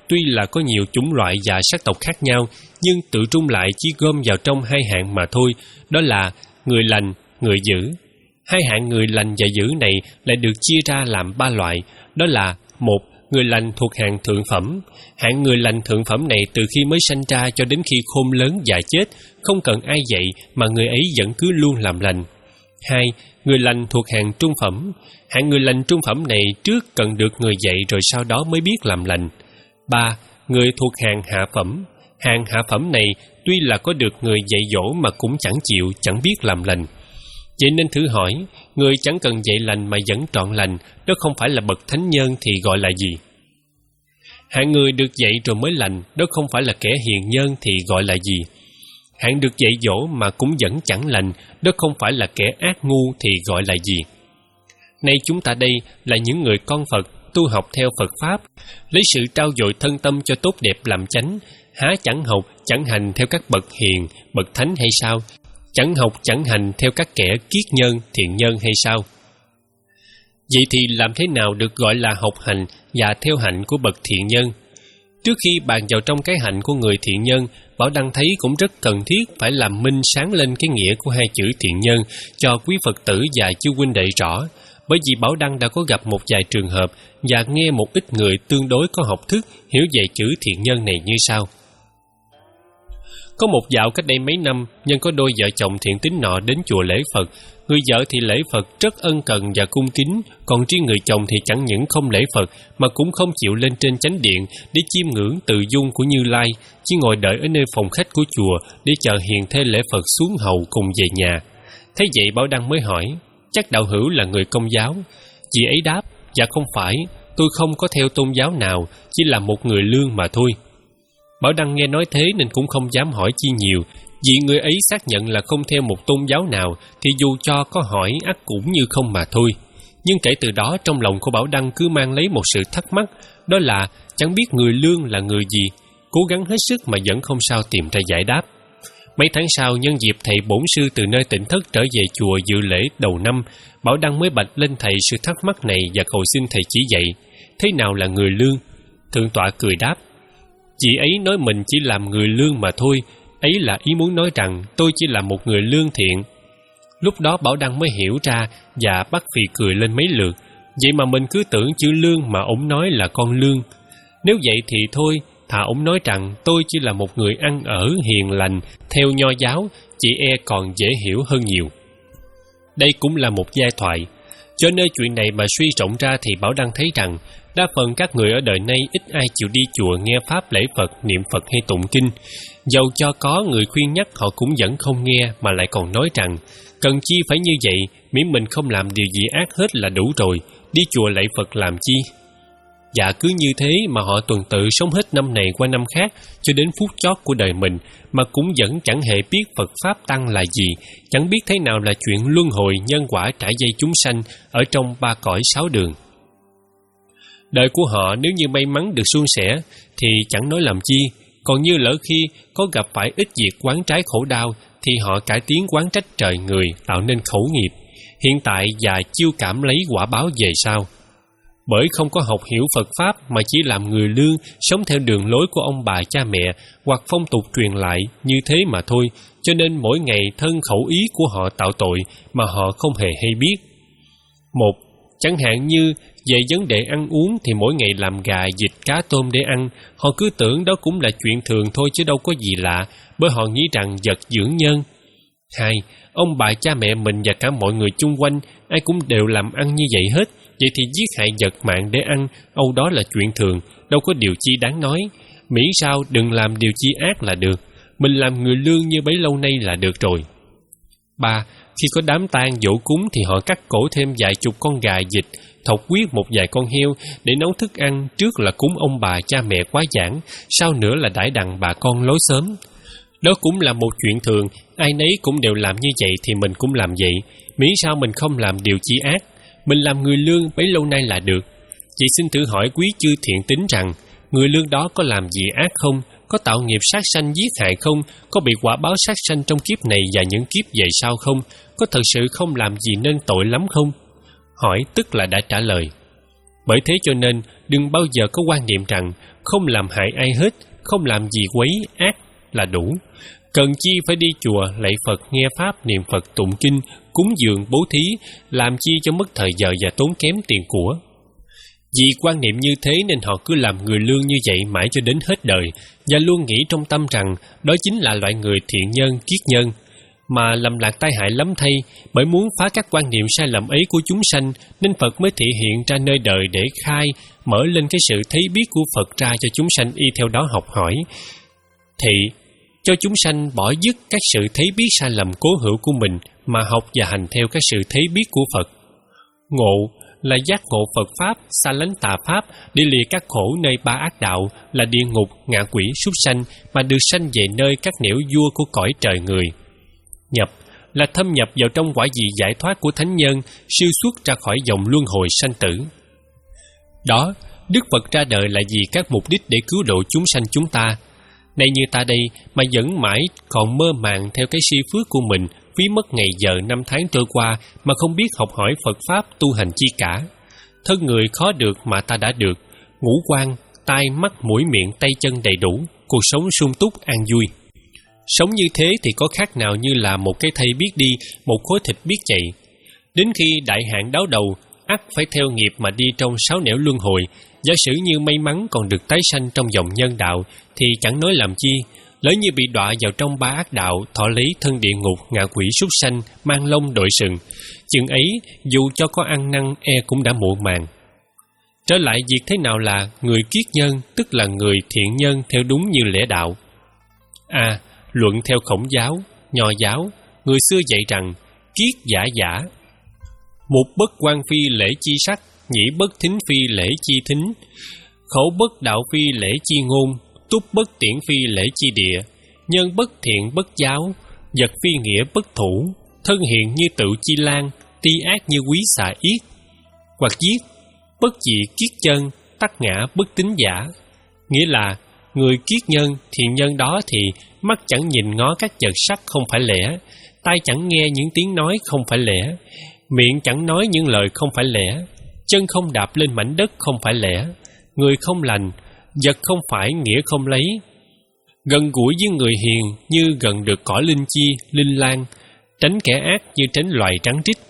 tuy là có nhiều chủng loại và sắc tộc khác nhau, nhưng tự trung lại chỉ gom vào trong hai hạng mà thôi, đó là người lành, người dữ. Hai hạng người lành và dữ này lại được chia ra làm ba loại, đó là: một, người lành thuộc hạng thượng phẩm. Hạng người lành thượng phẩm này từ khi mới sanh ra cho đến khi khôn lớn và chết, không cần ai dạy mà người ấy vẫn cứ luôn làm lành. Hai, người lành thuộc hạng trung phẩm. Hạng người lành trung phẩm này trước cần được người dạy rồi sau đó mới biết làm lành. Ba, người thuộc hạng hạ phẩm. Hạng hạ phẩm này tuy là có được người dạy dỗ mà cũng chẳng chịu, chẳng biết làm lành. Vậy nên thử hỏi, người chẳng cần dạy lành mà vẫn trọn lành, đó không phải là bậc thánh nhân thì gọi là gì? Hạng người được dạy rồi mới lành, đó không phải là kẻ hiền nhân thì gọi là gì? Hạng được dạy dỗ mà cũng vẫn chẳng lành, đó không phải là kẻ ác ngu thì gọi là gì? Nay chúng ta đây là những người con Phật, tu học theo Phật Pháp, lấy sự trau dồi thân tâm cho tốt đẹp làm chánh, há chẳng học, chẳng hành theo các bậc hiền, bậc thánh hay sao? Chẳng học, chẳng hành theo các kẻ kiết nhân, thiện nhân hay sao? Vậy thì làm thế nào được gọi là học hành và theo hạnh của bậc thiện nhân? Trước khi bàn vào trong cái hạnh của người thiện nhân, Bảo Đăng thấy cũng rất cần thiết phải làm minh sáng lên cái nghĩa của hai chữ thiện nhân cho quý Phật tử và chư huynh đệ rõ, bởi vì Bảo Đăng đã có gặp một vài trường hợp và nghe một ít người tương đối có học thức hiểu về chữ thiện nhân này như sau. Có một dạo cách đây mấy năm, nhân có đôi vợ chồng thiện tín nọ đến chùa lễ Phật. Người vợ thì lễ Phật rất ân cần và cung kính, còn riêng người chồng thì chẳng những không lễ Phật mà cũng không chịu lên trên chánh điện để chiêm ngưỡng tự dung của Như Lai, chỉ ngồi đợi ở nơi phòng khách của chùa để chờ hiền thê lễ Phật xuống hầu cùng về nhà. Thế vậy Bảo Đăng mới hỏi, chắc đạo hữu là người Công giáo? Chị ấy đáp, dạ không phải, tôi không có theo tôn giáo nào, chỉ là một người lương mà thôi. Bảo Đăng nghe nói thế nên cũng không dám hỏi chi nhiều, vì người ấy xác nhận là không theo một tôn giáo nào thì dù cho có hỏi ắt cũng như không mà thôi. Nhưng kể từ đó trong lòng của Bảo Đăng cứ mang lấy một sự thắc mắc, đó là chẳng biết người lương là người gì, cố gắng hết sức mà vẫn không sao tìm ra giải đáp. Mấy tháng sau, nhân dịp thầy bổn sư từ nơi tỉnh thất trở về chùa dự lễ đầu năm, Bảo Đăng mới bạch lên thầy sự thắc mắc này và cầu xin thầy chỉ dạy thế nào là người lương. Thượng tọa cười đáp, chị ấy nói mình chỉ làm người lương mà thôi, ấy là ý muốn nói rằng tôi chỉ là một người lương thiện. Lúc đó Bảo Đăng mới hiểu ra và bắt phì cười lên mấy lượt. Vậy mà mình cứ tưởng chữ lương mà ổng nói là con lương. Nếu vậy thì thôi, thà ổng nói rằng tôi chỉ là một người ăn ở hiền lành theo nho giáo, chỉ e còn dễ hiểu hơn nhiều. Đây cũng là một giai thoại. Cho nên chuyện này mà suy rộng ra thì Bảo Đăng thấy rằng đa phần các người ở đời nay ít ai chịu đi chùa nghe pháp lễ Phật, niệm Phật hay tụng kinh. Dầu cho có người khuyên nhắc họ cũng vẫn không nghe mà lại còn nói rằng cần chi phải như vậy, miễn mình không làm điều gì ác hết là đủ rồi, đi chùa lạy Phật làm chi. Dạ cứ như thế mà họ tuần tự sống hết năm này qua năm khác cho đến phút chót của đời mình mà cũng vẫn chẳng hề biết Phật Pháp Tăng là gì, chẳng biết thế nào là chuyện luân hồi nhân quả trải dây chúng sanh ở trong ba cõi sáu đường. Đời của họ nếu như may mắn được suôn sẻ thì chẳng nói làm chi, còn như lỡ khi có gặp phải ít việc quán trái khổ đau thì họ cải tiến quán trách trời người tạo nên khẩu nghiệp, hiện tại và chiêu cảm lấy quả báo về sau. Bởi không có học hiểu Phật Pháp mà chỉ làm người lương, sống theo đường lối của ông bà cha mẹ hoặc phong tục truyền lại như thế mà thôi, cho nên mỗi ngày thân khẩu ý của họ tạo tội mà họ không hề hay biết. Một, chẳng hạn như về vấn đề ăn uống thì mỗi ngày làm gà, vịt, cá tôm để ăn, họ cứ tưởng đó cũng là chuyện thường thôi chứ đâu có gì lạ, bởi họ nghĩ rằng vật dưỡng nhân. Hai, ông bà cha mẹ mình và cả mọi người chung quanh ai cũng đều làm ăn như vậy hết, vậy thì giết hại vật mạng để ăn, âu đó là chuyện thường, đâu có điều chi đáng nói. Miễn sao đừng làm điều chi ác là được, mình làm người lương như bấy lâu nay là được rồi. Ba, khi có đám tang dỗ cúng thì họ cắt cổ thêm vài chục con gà vịt, thọc huyết một vài con heo để nấu thức ăn, trước là cúng ông bà cha mẹ quá giảng, sau nữa là đãi đặng bà con lối xóm. Đó cũng là một chuyện thường, ai nấy cũng đều làm như vậy thì mình cũng làm vậy, miễn sao mình không làm điều chi ác, mình làm người lương bấy lâu nay là được. Chị xin thử hỏi quý chư thiện tín rằng, người lương đó có làm gì ác không? Có tạo nghiệp sát sanh giết hại không? Có bị quả báo sát sanh trong kiếp này và những kiếp về sau không? Có thật sự không làm gì nên tội lắm không? Hỏi tức là đã trả lời. Bởi thế cho nên, đừng bao giờ có quan niệm rằng không làm hại ai hết, không làm gì quấy ác là đủ. Cần chi phải đi chùa, lạy Phật, nghe Pháp, niệm Phật, tụng kinh, cúng dường, bố thí, làm chi cho mất thời giờ và tốn kém tiền của. Vì quan niệm như thế nên họ cứ làm người lương như vậy mãi cho đến hết đời, và luôn nghĩ trong tâm rằng đó chính là loại người thiện nhân, kiết nhân. Mà lầm lạc tai hại lắm thay, bởi muốn phá các quan niệm sai lầm ấy của chúng sanh, nên Phật mới thị hiện ra nơi đời để khai, mở lên cái sự thấy biết của Phật ra cho chúng sanh y theo đó học hỏi. Thị cho chúng sanh bỏ dứt các sự thấy biết sai lầm cố hữu của mình mà học và hành theo các sự thấy biết của Phật. Ngộ là giác ngộ Phật Pháp, xa lánh tà Pháp, đi lìa các khổ nơi ba ác đạo là địa ngục, ngạ quỷ, súc sanh, mà được sanh về nơi các nẻo vua của cõi trời người. Nhập là thâm nhập vào trong quả vị giải thoát của thánh nhân, siêu xuất ra khỏi dòng luân hồi sanh tử. Đó, Đức Phật ra đời là vì các mục đích để cứu độ chúng sanh chúng ta. Này như ta đây mà vẫn mãi còn mơ màng theo cái si phước của mình, phí mất ngày giờ năm tháng trôi qua mà không biết học hỏi Phật Pháp tu hành chi cả. Thân người khó được mà ta đã được, ngũ quan, tai, mắt, mũi, miệng, tay chân đầy đủ, cuộc sống sung túc, an vui. Sống như thế thì có khác nào như là một cái thây biết đi, một khối thịt biết chạy. Đến khi đại hạn đáo đầu, ắt phải theo nghiệp mà đi trong sáu nẻo luân hồi. Giả sử như may mắn còn được tái sanh trong dòng nhân đạo thì chẳng nói làm chi, lỡ như bị đọa vào trong ba ác đạo, thọ lấy thân địa ngục, ngạ quỷ, súc sanh, mang lông đội sừng, chừng ấy dù cho có ăn năn e cũng đã muộn màng. Trở lại việc thế nào là người kiết nhân, tức là người thiện nhân theo đúng như lẽ đạo. À, luận theo Khổng giáo, Nho giáo, người xưa dạy rằng kiết giả giả. Một bất quan phi lễ chi sắc, nhĩ bất thính phi lễ chi thính, khẩu bất đạo phi lễ chi ngôn, túc bất tiễn phi lễ chi địa, nhân bất thiện bất giáo, vật phi nghĩa bất thủ, thân hiện như tự chi lan, ti ác như quý xà yết. Hoặc viết bất dị kiết chân, tắc ngã bất tín giả. Nghĩa là người kiết nhân, thiện nhân đó thì mắt chẳng nhìn ngó các vật sắc không phải lẽ, tai chẳng nghe những tiếng nói không phải lẽ, miệng chẳng nói những lời không phải lẽ, chân không đạp lên mảnh đất không phải lẽ, người không lành, vật không phải nghĩa không lấy. Gần gũi với người hiền như gần được cỏ linh chi, linh lan, tránh kẻ ác như tránh loài trắng trích.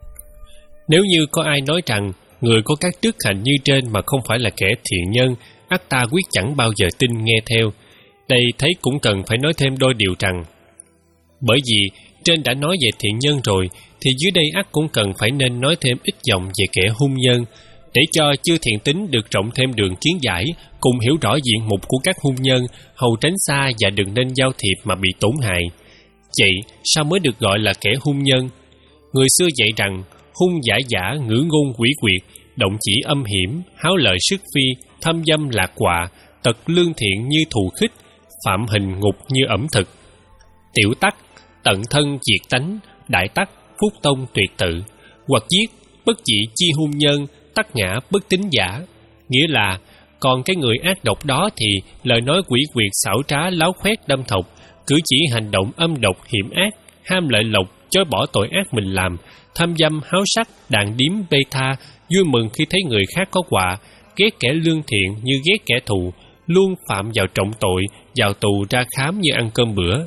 Nếu như có ai nói rằng người có các đức hạnh như trên mà không phải là kẻ thiện nhân, ắt ta quyết chẳng bao giờ tin nghe theo. Đây thấy cũng cần phải nói thêm đôi điều rằng, bởi vì trên đã nói về thiện nhân rồi, thì dưới đây ắt cũng cần phải nên nói thêm ít dòng về kẻ hung nhân, để cho chư thiện tín được rộng thêm đường kiến giải, cùng hiểu rõ diện mục của các hung nhân, hầu tránh xa và đừng nên giao thiệp mà bị tổn hại. Vậy sao mới được gọi là kẻ hung nhân? Người xưa dạy rằng hung giả giả, ngữ ngôn quỷ quyệt, động chỉ âm hiểm, háo lợi sức phi, thâm dâm lạc họa, tật lương thiện như thù khích, phạm hình ngục như ẩm thực. Tiểu tắc, tận thân diệt tánh, đại tắc, phúc tông tuyệt tự. Hoặc viết bất dị chi hung nhân, tắc ngã bất tín giả. Nghĩa là còn cái người ác độc đó thì lời nói quỷ quyệt xảo trá láo khoét đâm thọc, cử chỉ hành động âm độc hiểm ác, ham lợi lộc, chối bỏ tội ác mình làm, tham dâm háo sắc, đàn điếm bê tha, vui mừng khi thấy người khác có quạ, ghét kẻ lương thiện như ghét kẻ thù, luôn phạm vào trọng tội, vào tù ra khám như ăn cơm bữa.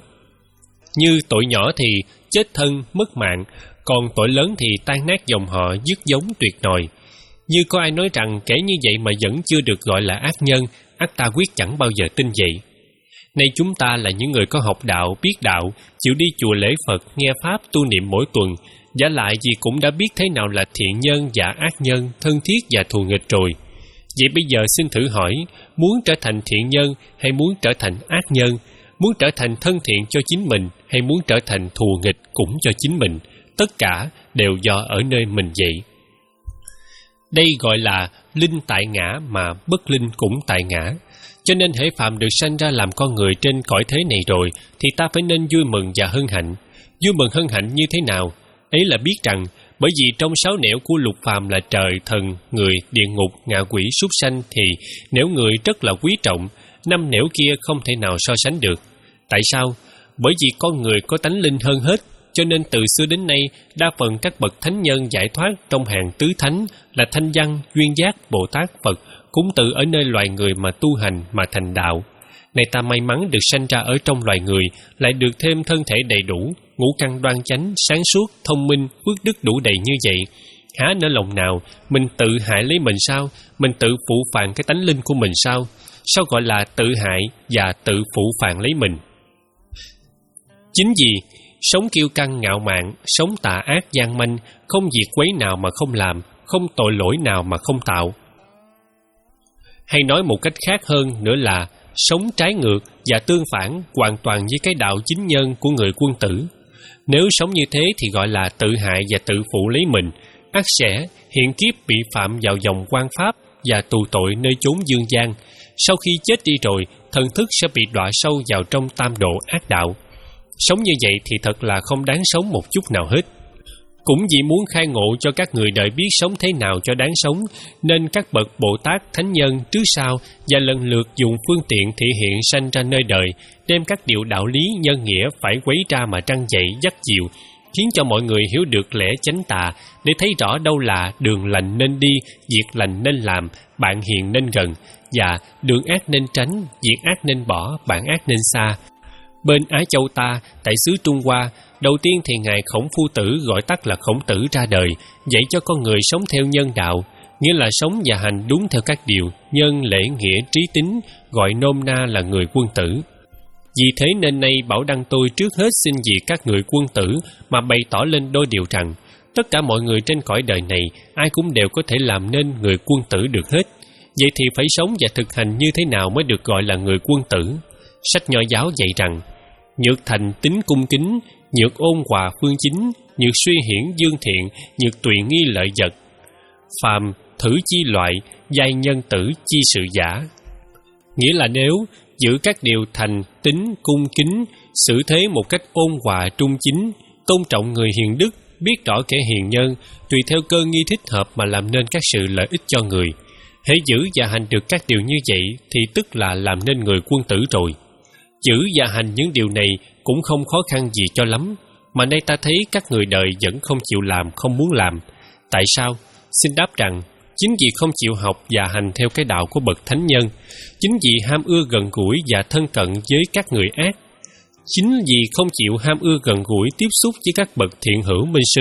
Như tội nhỏ thì chết thân, mất mạng, còn tội lớn thì tan nát dòng họ, dứt giống tuyệt nòi. Như có ai nói rằng kẻ như vậy mà vẫn chưa được gọi là ác nhân, ắt ta quyết chẳng bao giờ tin vậy. Nay chúng ta là những người có học đạo, biết đạo, chịu đi chùa lễ Phật, nghe Pháp, tu niệm mỗi tuần, giả lại vì cũng đã biết thế nào là thiện nhân và ác nhân, thân thiết và thù nghịch rồi. Vậy bây giờ xin thử hỏi, muốn trở thành thiện nhân hay muốn trở thành ác nhân? Muốn trở thành thân thiện cho chính mình hay muốn trở thành thù nghịch cũng cho chính mình? Tất cả đều do ở nơi mình vậy. Đây gọi là linh tại ngã mà bất linh cũng tại ngã. Cho nên hễ phàm được sanh ra làm con người trên cõi thế này rồi, thì ta phải nên vui mừng và hân hạnh. Vui mừng hân hạnh như thế nào? Ấy là biết rằng, bởi vì trong sáu nẻo của lục phàm là trời, thần, người, địa ngục, ngạ quỷ, súc sanh, thì nẻo người rất là quý trọng, năm nẻo kia không thể nào so sánh được. Tại sao? Bởi vì con người có tánh linh hơn hết, cho nên từ xưa đến nay, đa phần các bậc thánh nhân giải thoát trong hàng tứ thánh là Thanh Văn, Duyên Giác, Bồ Tát, Phật cũng tự ở nơi loài người mà tu hành mà thành đạo. Này ta may mắn được sanh ra ở trong loài người, lại được thêm thân thể đầy đủ, ngũ căn đoan chánh, sáng suốt, thông minh, phước đức đủ đầy như vậy. Há nỡ lòng nào mình tự hại lấy mình sao? Mình tự phụ phàng cái tánh linh của mình sao? Sao gọi là tự hại và tự phụ phàng lấy mình? Chính vì sống kiêu căng ngạo mạn, sống tà ác gian manh, không việc quấy nào mà không làm, không tội lỗi nào mà không tạo. Hay nói một cách khác hơn nữa là sống trái ngược và tương phản hoàn toàn với cái đạo chính nhân của người quân tử. Nếu sống như thế thì gọi là tự hại và tự phụ lấy mình, ắt sẽ hiện kiếp bị phạm vào dòng quan pháp và tù tội nơi chốn dương gian. Sau khi chết đi rồi, thần thức sẽ bị đọa sâu vào trong tam độ ác đạo. Sống như vậy thì thật là không đáng sống một chút nào hết. Cũng vì muốn khai ngộ cho các người đời biết sống thế nào cho đáng sống, nên các bậc Bồ Tát, Thánh Nhân trước sau và lần lượt dùng phương tiện thể hiện sanh ra nơi đời, đem các điều đạo lý nhân nghĩa phải quấy ra mà trăng dậy dắt dìu, khiến cho mọi người hiểu được lẽ chánh tà, để thấy rõ đâu là đường lành nên đi, việc lành nên làm, bạn hiền nên gần, và đường ác nên tránh, việc ác nên bỏ, bạn ác nên xa. Bên Á Châu ta, tại xứ Trung Hoa, đầu tiên thì Ngài Khổng Phu Tử, gọi tắt là Khổng Tử, ra đời, dạy cho con người sống theo nhân đạo, nghĩa là sống và hành đúng theo các điều nhân, lễ, nghĩa, trí, tín, gọi nôm na là người quân tử. Vì thế nên nay Bảo Đăng tôi trước hết xin vì các người quân tử mà bày tỏ lên đôi điều rằng, tất cả mọi người trên cõi đời này, ai cũng đều có thể làm nên người quân tử được hết. Vậy thì phải sống và thực hành như thế nào mới được gọi là người quân tử? Sách Nho giáo dạy rằng, nhược thành tính cung kính, nhược ôn hòa phương chính, nhược suy hiển dương thiện, nhược tùy nghi lợi vật. Phàm thử chi loại, giai nhân tử chi sự giả. Nghĩa là nếu giữ các điều thành, tính, cung kính, xử thế một cách ôn hòa trung chính, tôn trọng người hiền đức, biết rõ kẻ hiền nhân, tùy theo cơ nghi thích hợp mà làm nên các sự lợi ích cho người. Hễ giữ và hành được các điều như vậy thì tức là làm nên người quân tử rồi. Giữ và hành những điều này cũng không khó khăn gì cho lắm, mà nay ta thấy các người đời vẫn không chịu làm, không muốn làm. Tại sao? Xin đáp rằng, chính vì không chịu học và hành theo cái đạo của bậc thánh nhân, chính vì ham ưa gần gũi và thân cận với các người ác, chính vì không chịu ham ưa gần gũi tiếp xúc với các bậc thiện hữu minh sư.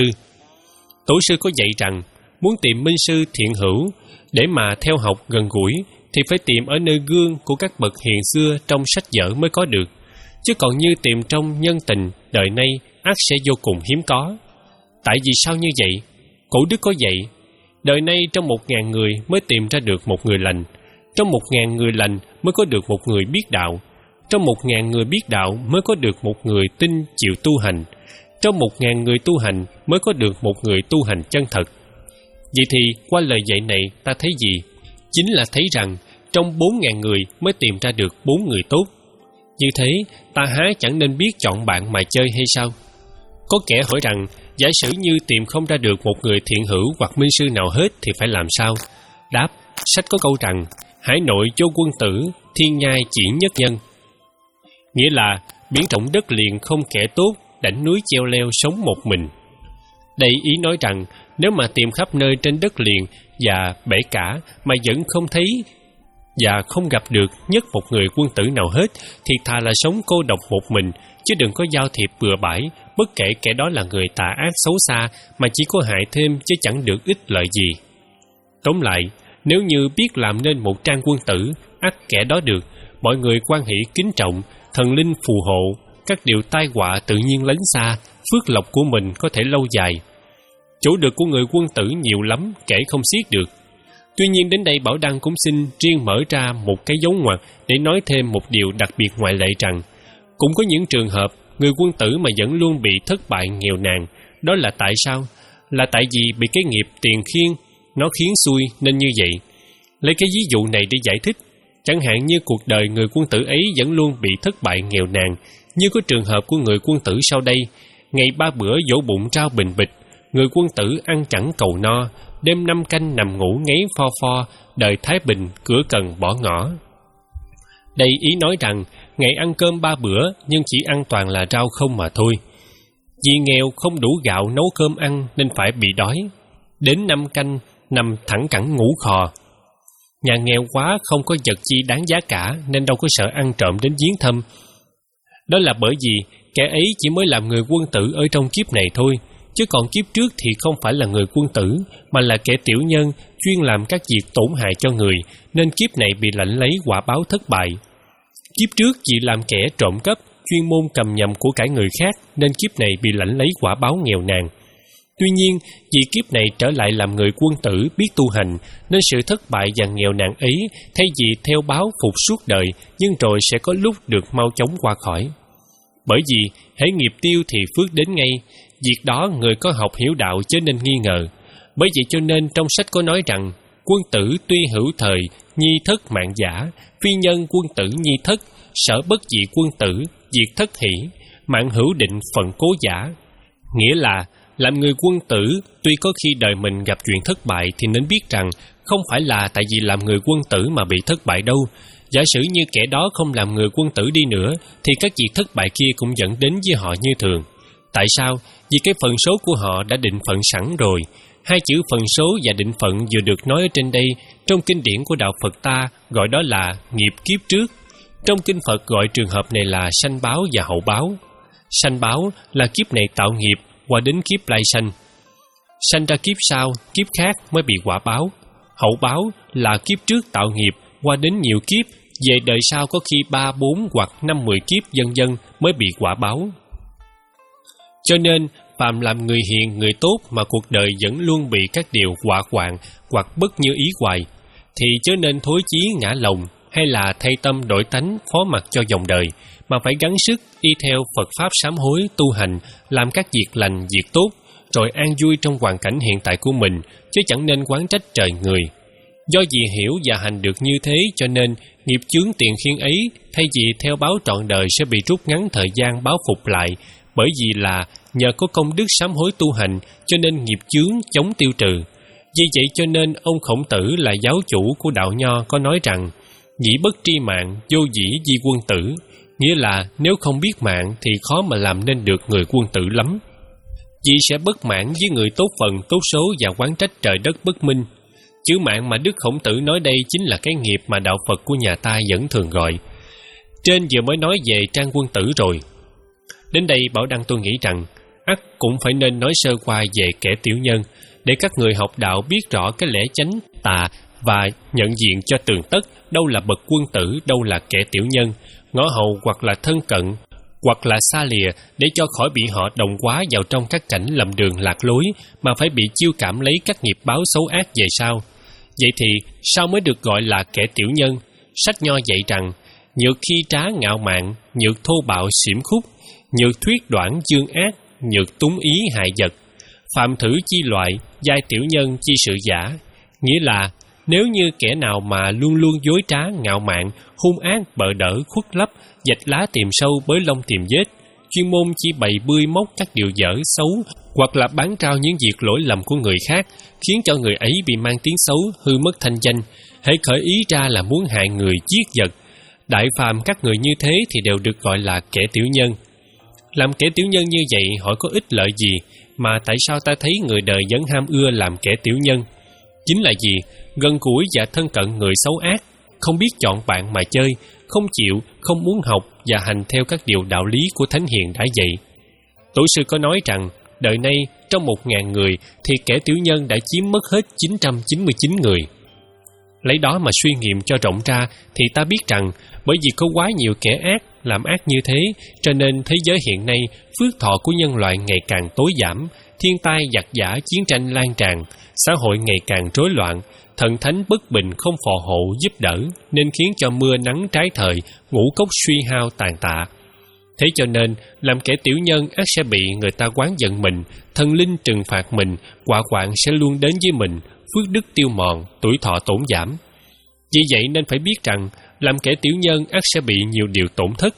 Tổ sư có dạy rằng, muốn tìm minh sư thiện hữu để mà theo học gần gũi thì phải tìm ở nơi gương của các bậc hiền xưa trong sách vở mới có được, chứ còn như tìm trong nhân tình đời nay ắt sẽ vô cùng hiếm có. Tại vì sao như vậy? Cổ đức có dạy, đời nay trong một ngàn người mới tìm ra được một người lành, trong một ngàn người lành mới có được một người biết đạo, trong một ngàn người biết đạo mới có được một người tin chịu tu hành, trong một ngàn người tu hành mới có được một người tu hành chân thật. Vậy thì qua lời dạy này ta thấy gì? Chính là thấy rằng trong bốn ngàn người mới tìm ra được bốn người tốt. Như thế ta há chẳng nên biết chọn bạn mà chơi hay sao? Có kẻ hỏi rằng, giả sử như tìm không ra được một người thiện hữu hoặc minh sư nào hết thì phải làm sao? Đáp, sách có câu rằng, hải nội vô quân tử, thiên nhai chỉ nhất nhân. Nghĩa là biển rộng đất liền không kẻ tốt, đảnh núi treo leo sống một mình. Đây ý nói rằng, nếu mà tìm khắp nơi trên đất liền và bể cả mà vẫn không thấy và không gặp được nhất một người quân tử nào hết, thì thà là sống cô độc một mình, chứ đừng có giao thiệp bừa bãi, bất kể kẻ đó là người tà ác xấu xa, mà chỉ có hại thêm chứ chẳng được ích lợi gì. Tóm lại, nếu như biết làm nên một trang quân tử, ắt kẻ đó được mọi người quan hỷ kính trọng, thần linh phù hộ, các điều tai họa tự nhiên lánh xa, phước lộc của mình có thể lâu dài. Chỗ được của người quân tử nhiều lắm, kể không xiết được. Tuy nhiên đến đây Bảo Đăng cũng xin riêng mở ra một cái dấu ngoặc để nói thêm một điều đặc biệt ngoại lệ rằng, cũng có những trường hợp người quân tử mà vẫn luôn bị thất bại nghèo nàn. Đó là tại sao? Là tại vì bị cái nghiệp tiền khiên nó khiến xui nên như vậy. Lấy cái ví dụ này để giải thích, chẳng hạn như cuộc đời người quân tử ấy vẫn luôn bị thất bại nghèo nàn, như có trường hợp của người quân tử sau đây. Ngày ba bữa dỗ bụng trao bình bịch, người quân tử ăn chẳng cầu no, đêm năm canh nằm ngủ ngáy pho pho, đời thái bình cửa cần bỏ ngỏ. Đây ý nói rằng ngày ăn cơm ba bữa nhưng chỉ ăn toàn là rau không mà thôi. Vì nghèo không đủ gạo nấu cơm ăn nên phải bị đói. Đến năm canh, nằm thẳng cẳng ngủ khò. Nhà nghèo quá không có vật chi đáng giá cả nên đâu có sợ ăn trộm đến giếng thâm. Đó là bởi vì kẻ ấy chỉ mới làm người quân tử ở trong kiếp này thôi, chứ còn kiếp trước thì không phải là người quân tử, mà là kẻ tiểu nhân chuyên làm các việc tổn hại cho người, nên kiếp này bị lãnh lấy quả báo thất bại. Kiếp trước chỉ làm kẻ trộm cắp, chuyên môn cầm nhầm của cải người khác, nên kiếp này bị lãnh lấy quả báo nghèo nàn. Tuy nhiên, vì kiếp này trở lại làm người quân tử biết tu hành, nên sự thất bại và nghèo nàn ấy thay vì theo báo phục suốt đời, nhưng rồi sẽ có lúc được mau chóng qua khỏi. Bởi vì hễ nghiệp tiêu thì phước đến ngay, việc đó người có học hiểu đạo chớ nên nghi ngờ. Bởi vậy cho nên trong sách có nói rằng, quân tử tuy hữu thời, nhi thất mạng giả, phi nhân quân tử nhi thất, sở bất dị quân tử, diệt thất hỷ, mạng hữu định phận cố giả. Nghĩa là, làm người quân tử, tuy có khi đời mình gặp chuyện thất bại thì nên biết rằng không phải là tại vì làm người quân tử mà bị thất bại đâu. Giả sử như kẻ đó không làm người quân tử đi nữa, thì các việc thất bại kia cũng dẫn đến với họ như thường. Tại sao? Vì cái phần số của họ đã định phận sẵn rồi. Hai chữ phần số và định phận vừa được nói ở trên đây, trong kinh điển của đạo Phật ta gọi đó là nghiệp kiếp trước. Trong kinh Phật gọi trường hợp này là sanh báo và hậu báo. Sanh báo là kiếp này tạo nghiệp, qua đến kiếp lai sanh. Sanh ra kiếp sau, kiếp khác mới bị quả báo. Hậu báo là kiếp trước tạo nghiệp, qua đến nhiều kiếp, về đời sau có khi ba, bốn hoặc năm, mười kiếp vân vân mới bị quả báo. Cho nên, phàm làm người hiền, người tốt mà cuộc đời vẫn luôn bị các điều họa hoạn hoặc bất như ý hoài, thì chớ nên thối chí ngã lòng hay là thay tâm đổi tánh phó mặc cho dòng đời, mà phải gắng sức y theo Phật Pháp sám hối, tu hành, làm các việc lành, việc tốt, rồi an vui trong hoàn cảnh hiện tại của mình, chứ chẳng nên oán trách trời người. Do vì hiểu và hành được như thế cho nên nghiệp chướng tiền khiên ấy thay vì theo báo trọn đời sẽ bị rút ngắn thời gian báo phục lại, bởi vì là nhờ có công đức sám hối tu hành cho nên nghiệp chướng chống tiêu trừ. Vì vậy cho nên ông Khổng Tử là giáo chủ của đạo Nho có nói rằng dĩ bất tri mạng, vô dĩ di quân tử, nghĩa là nếu không biết mạng thì khó mà làm nên được người quân tử lắm. Vì sẽ bất mãn với người tốt phần, tốt số và oán trách trời đất bất minh. Chữ mạng mà Đức Khổng Tử nói đây chính là cái nghiệp mà đạo Phật của nhà ta vẫn thường gọi. Trên vừa mới nói về trang quân tử rồi. Đến đây Bảo Đăng tôi nghĩ rằng ắt cũng phải nên nói sơ qua về kẻ tiểu nhân, để các người học đạo biết rõ cái lẽ chánh tà và nhận diện cho tường tất đâu là bậc quân tử, đâu là kẻ tiểu nhân, ngõ hầu hoặc là thân cận, hoặc là xa lìa, để cho khỏi bị họ đồng hóa vào trong các cảnh lầm đường lạc lối, mà phải bị chiêu cảm lấy các nghiệp báo xấu ác về sau. Vậy thì sao mới được gọi là kẻ tiểu nhân? Sách Nho dạy rằng nhược khi trá ngạo mạn, nhược thô bạo xỉm khúc, nhược thuyết đoản dương ác, nhược túng ý hại vật, phạm thử chi loại, giai tiểu nhân chi sự giả. Nghĩa là nếu như kẻ nào mà luôn luôn dối trá, ngạo mạn, hung ác, bợ đỡ, khuất lấp, vạch lá tìm sâu, bới lông tìm vết, chuyên môn chỉ bày bươi móc các điều dở, xấu, hoặc là bán trao những việc lỗi lầm của người khác, khiến cho người ấy bị mang tiếng xấu, hư mất thanh danh, hễ khởi ý ra là muốn hại người, giết vật. Đại phàm các người như thế thì đều được gọi là kẻ tiểu nhân. Làm kẻ tiểu nhân như vậy hỏi có ích lợi gì, mà tại sao ta thấy người đời vẫn ham ưa làm kẻ tiểu nhân? Chính là gì? Gần gũi và thân cận người xấu ác, không biết chọn bạn mà chơi, không chịu, không muốn học và hành theo các điều đạo lý của Thánh Hiền đã dạy. Tổ sư có nói rằng, đời nay trong một ngàn người thì kẻ tiểu nhân đã chiếm mất hết chín trăm chín mươi chín người. Lấy đó mà suy nghiệm cho rộng ra thì ta biết rằng bởi vì có quá nhiều kẻ ác làm ác như thế, cho nên thế giới hiện nay phước thọ của nhân loại ngày càng tối giảm, thiên tai giặc giã, chiến tranh lan tràn, xã hội ngày càng rối loạn, thần thánh bất bình không phò hộ giúp đỡ, nên khiến cho mưa nắng trái thời, ngũ cốc suy hao tàn tạ. Thế cho nên, làm kẻ tiểu nhân ắt sẽ bị người ta oán giận mình, thần linh trừng phạt mình, họa hoạn sẽ luôn đến với mình, phước đức tiêu mòn, tuổi thọ tổn giảm. Vì vậy nên phải biết rằng, làm kẻ tiểu nhân ắt sẽ bị nhiều điều tổn thất.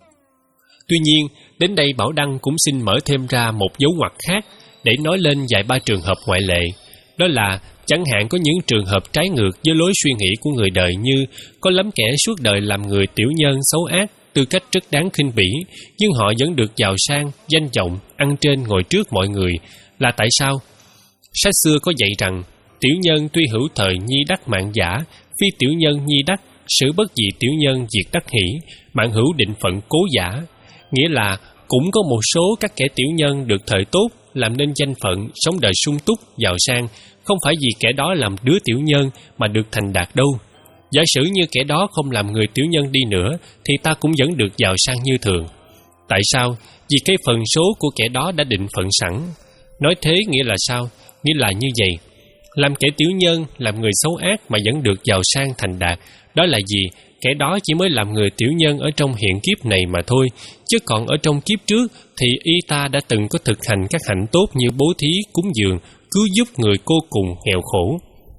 Tuy nhiên, đến đây Bảo Đăng cũng xin mở thêm ra một dấu ngoặc khác để nói lên vài ba trường hợp ngoại lệ. Đó là, chẳng hạn có những trường hợp trái ngược với lối suy nghĩ của người đời như có lắm kẻ suốt đời làm người tiểu nhân xấu ác, tư cách rất đáng khinh bỉ, nhưng họ vẫn được giàu sang, danh vọng, ăn trên ngồi trước mọi người. Là tại sao? Sách xưa có dạy rằng, tiểu nhân tuy hữu thời nhi đắc mạng giả, phi tiểu nhân nhi đắc, sử bất dị tiểu nhân diệt đắc hỷ, mạng hữu định phận cố giả. Nghĩa là cũng có một số các kẻ tiểu nhân được thời tốt, làm nên danh phận, sống đời sung túc, giàu sang, không phải vì kẻ đó làm đứa tiểu nhân mà được thành đạt đâu. Giả sử như kẻ đó không làm người tiểu nhân đi nữa, thì ta cũng vẫn được giàu sang như thường. Tại sao? Vì cái phần số của kẻ đó đã định phận sẵn. Nói thế nghĩa là sao? Nghĩa là như vậy. Làm kẻ tiểu nhân, làm người xấu ác mà vẫn được giàu sang thành đạt, đó là gì? Kẻ đó chỉ mới làm người tiểu nhân ở trong hiện kiếp này mà thôi, chứ còn ở trong kiếp trước thì y ta đã từng có thực hành các hạnh tốt như bố thí, cúng dường, cứu giúp người cô cùng nghèo khổ.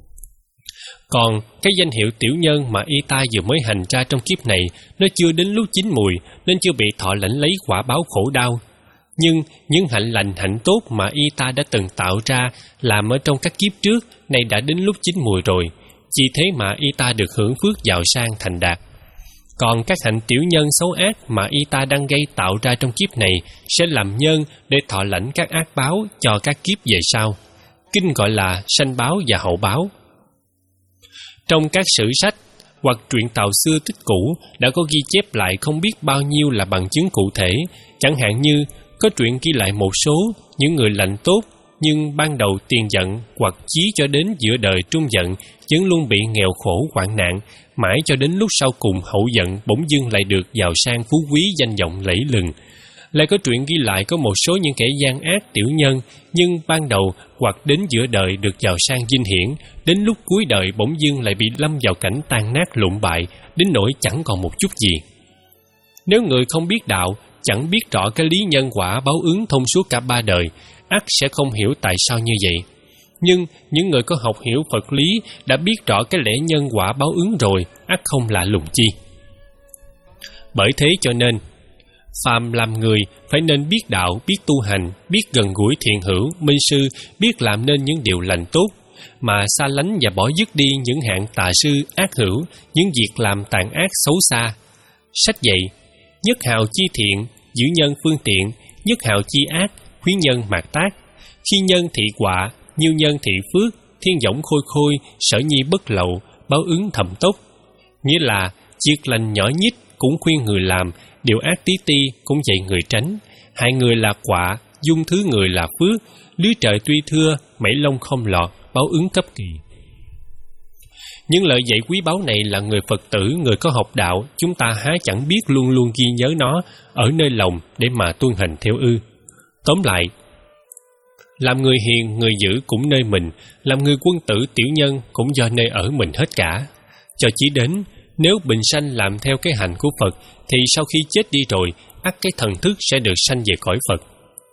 Còn cái danh hiệu tiểu nhân mà y ta vừa mới hành ra trong kiếp này, nó chưa đến lúc chín mùi, nên chưa bị thọ lãnh lấy quả báo khổ đau. Nhưng những hạnh lành hạnh tốt mà y ta đã từng tạo ra, làm ở trong các kiếp trước, nay đã đến lúc chín mùi rồi. Chỉ thế mà y ta được hưởng phước giàu sang thành đạt. Còn các hạnh tiểu nhân xấu ác mà y ta đang gây tạo ra trong kiếp này sẽ làm nhân để thọ lãnh các ác báo cho các kiếp về sau. Kinh gọi là sanh báo và hậu báo. Trong các sử sách hoặc truyện tàu xưa tích cũ đã có ghi chép lại không biết bao nhiêu là bằng chứng cụ thể. Chẳng hạn như có truyện ghi lại một số những người lành tốt, nhưng ban đầu tiền giận hoặc chí cho đến giữa đời trung giận vẫn luôn bị nghèo khổ hoạn nạn, mãi cho đến lúc sau cùng hậu giận bỗng dưng lại được giàu sang phú quý danh vọng lẫy lừng. Lại có truyện ghi lại có một số những kẻ gian ác tiểu nhân, nhưng ban đầu hoặc đến giữa đời được giàu sang vinh hiển, đến lúc cuối đời bỗng dưng lại bị lâm vào cảnh tan nát lụn bại, đến nỗi chẳng còn một chút gì. Nếu người không biết đạo, chẳng biết rõ cái lý nhân quả báo ứng thông suốt cả ba đời, ắt sẽ không hiểu tại sao như vậy. Nhưng những người có học hiểu Phật lý đã biết rõ cái lẽ nhân quả báo ứng rồi, ắt không lạ lùng chi. Bởi thế cho nên, phàm làm người phải nên biết đạo, biết tu hành, biết gần gũi thiện hữu, minh sư, biết làm nên những điều lành tốt, mà xa lánh và bỏ dứt đi những hạng tà sư, ác hữu, những việc làm tàn ác xấu xa. Sách dạy, nhất hào chi thiện, giữ nhân phương tiện, nhất hào chi ác, khuyến nhân mạt tác. Khi nhân thị quả, nhiêu nhân thị phước, thiên võng khôi khôi, sở nhi bất lậu, báo ứng thầm tốc. Nghĩa là việc lành nhỏ nhít cũng khuyên người làm, điều ác tí ti cũng dạy người tránh. Hại người là quả, dung thứ người là phước, lưới trời tuy thưa, mảy lông không lọt, báo ứng cấp kỳ. Những lời dạy quý báu này là người Phật tử, người có học đạo, chúng ta há chẳng biết luôn luôn ghi nhớ nó ở nơi lòng để mà tuân hành theo ư. Tóm lại, làm người hiền, người dữ cũng nơi mình, làm người quân tử tiểu nhân cũng do nơi ở mình hết cả. Cho chỉ đến, nếu bình sanh làm theo cái hạnh của Phật, thì sau khi chết đi rồi, ắt cái thần thức sẽ được sanh về cõi Phật.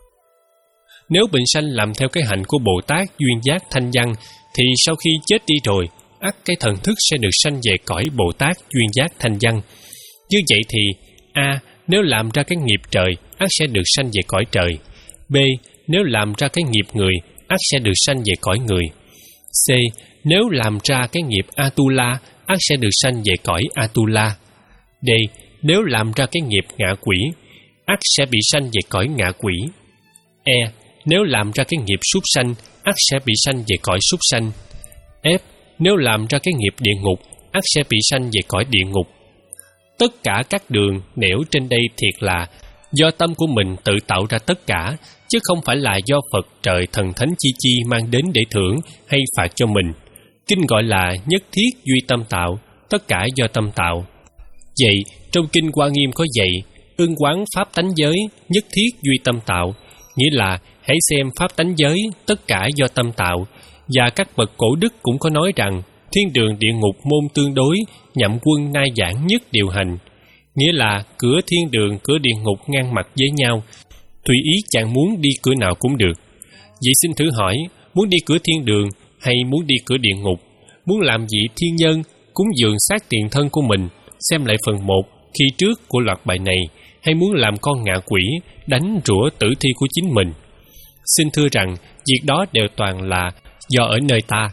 Nếu bình sanh làm theo cái hạnh của Bồ Tát duyên giác thanh văn, thì sau khi chết đi rồi, ắt cái thần thức sẽ được sanh về cõi Bồ Tát duyên giác thanh văn. Như vậy thì, A. Nếu làm ra cái nghiệp trời, ắt sẽ được sanh về cõi trời. B. Nếu làm ra cái nghiệp người, ắt sẽ được sanh về cõi người. C. Nếu làm ra cái nghiệp Atula, ắt sẽ được sanh về cõi Atula. D. Nếu làm ra cái nghiệp ngạ quỷ, ắt sẽ bị sanh về cõi ngạ quỷ. E. Nếu làm ra cái nghiệp súc sanh, ắt sẽ bị sanh về cõi súc sanh. F. Nếu làm ra cái nghiệp địa ngục, ắt sẽ bị sanh về cõi địa ngục. Tất cả các đường nẻo trên đây thiệt là do tâm của mình tự tạo ra tất cả, chứ không phải là do Phật trời thần thánh chi chi mang đến để thưởng hay phạt cho mình. Kinh gọi là nhất thiết duy tâm tạo, tất cả do tâm tạo. Vậy, trong Kinh Hoa Nghiêm có dạy, ưng quán pháp tánh giới, nhất thiết duy tâm tạo, nghĩa là hãy xem pháp tánh giới, tất cả do tâm tạo. Và các bậc cổ đức cũng có nói rằng, thiên đường địa ngục môn tương đối, nhậm quân nai giảng nhất điều hành. Nghĩa là cửa thiên đường, cửa địa ngục ngang mặt với nhau, tùy ý chàng muốn đi cửa nào cũng được. Vậy xin thử hỏi, muốn đi cửa thiên đường hay muốn đi cửa địa ngục? Muốn làm vị thiên nhân, cúng dường xác tiền thân của mình, xem lại phần một khi trước của loạt bài này, hay muốn làm con ngạ quỷ, đánh rủa tử thi của chính mình? Xin thưa rằng, việc đó đều toàn là do ở nơi ta.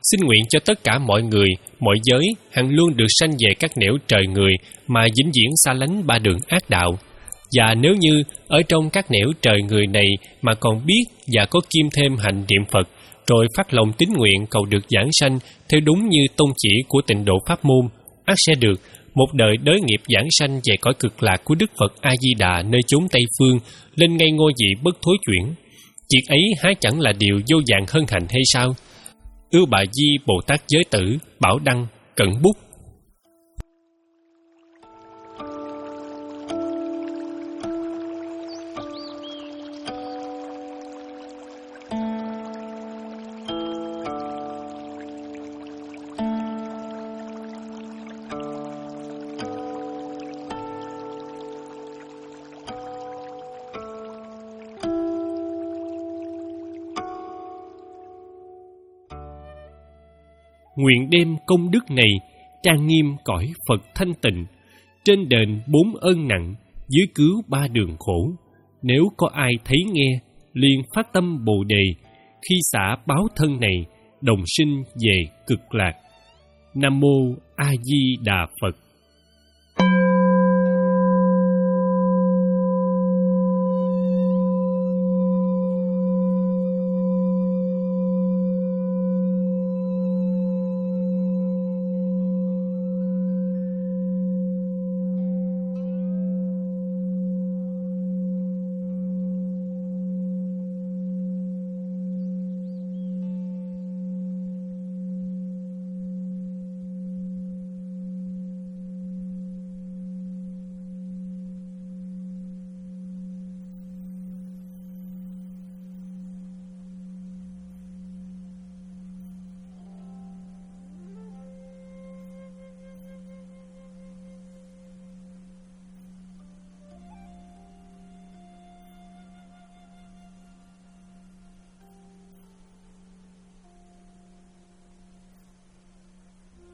Xin nguyện cho tất cả mọi người, mọi giới hằng luôn được sanh về các nẻo trời người mà vĩnh viễn xa lánh ba đường ác đạo. Và nếu như ở trong các nẻo trời người này mà còn biết và có kiêm thêm hạnh niệm Phật, rồi phát lòng tín nguyện cầu được giảng sanh theo đúng như tông chỉ của Tịnh Độ Pháp môn, ắt sẽ được một đời đới nghiệp giảng sanh về cõi cực lạc của Đức Phật A Di Đà nơi chốn Tây phương, lên ngay ngôi vị bất thối chuyển. Việc ấy há chẳng là điều vô vàn hân hạnh hay sao? Ưu Bà Di Bồ Tát Giới Tử, Bảo Đăng, Cận Bút. Nguyện đem công đức này trang nghiêm cõi Phật thanh tịnh, trên đền bốn ơn nặng, dưới cứu ba đường khổ. Nếu có ai thấy nghe, liền phát tâm Bồ Đề, khi xả báo thân này, đồng sinh về cực lạc. Nam mô A Di Đà Phật.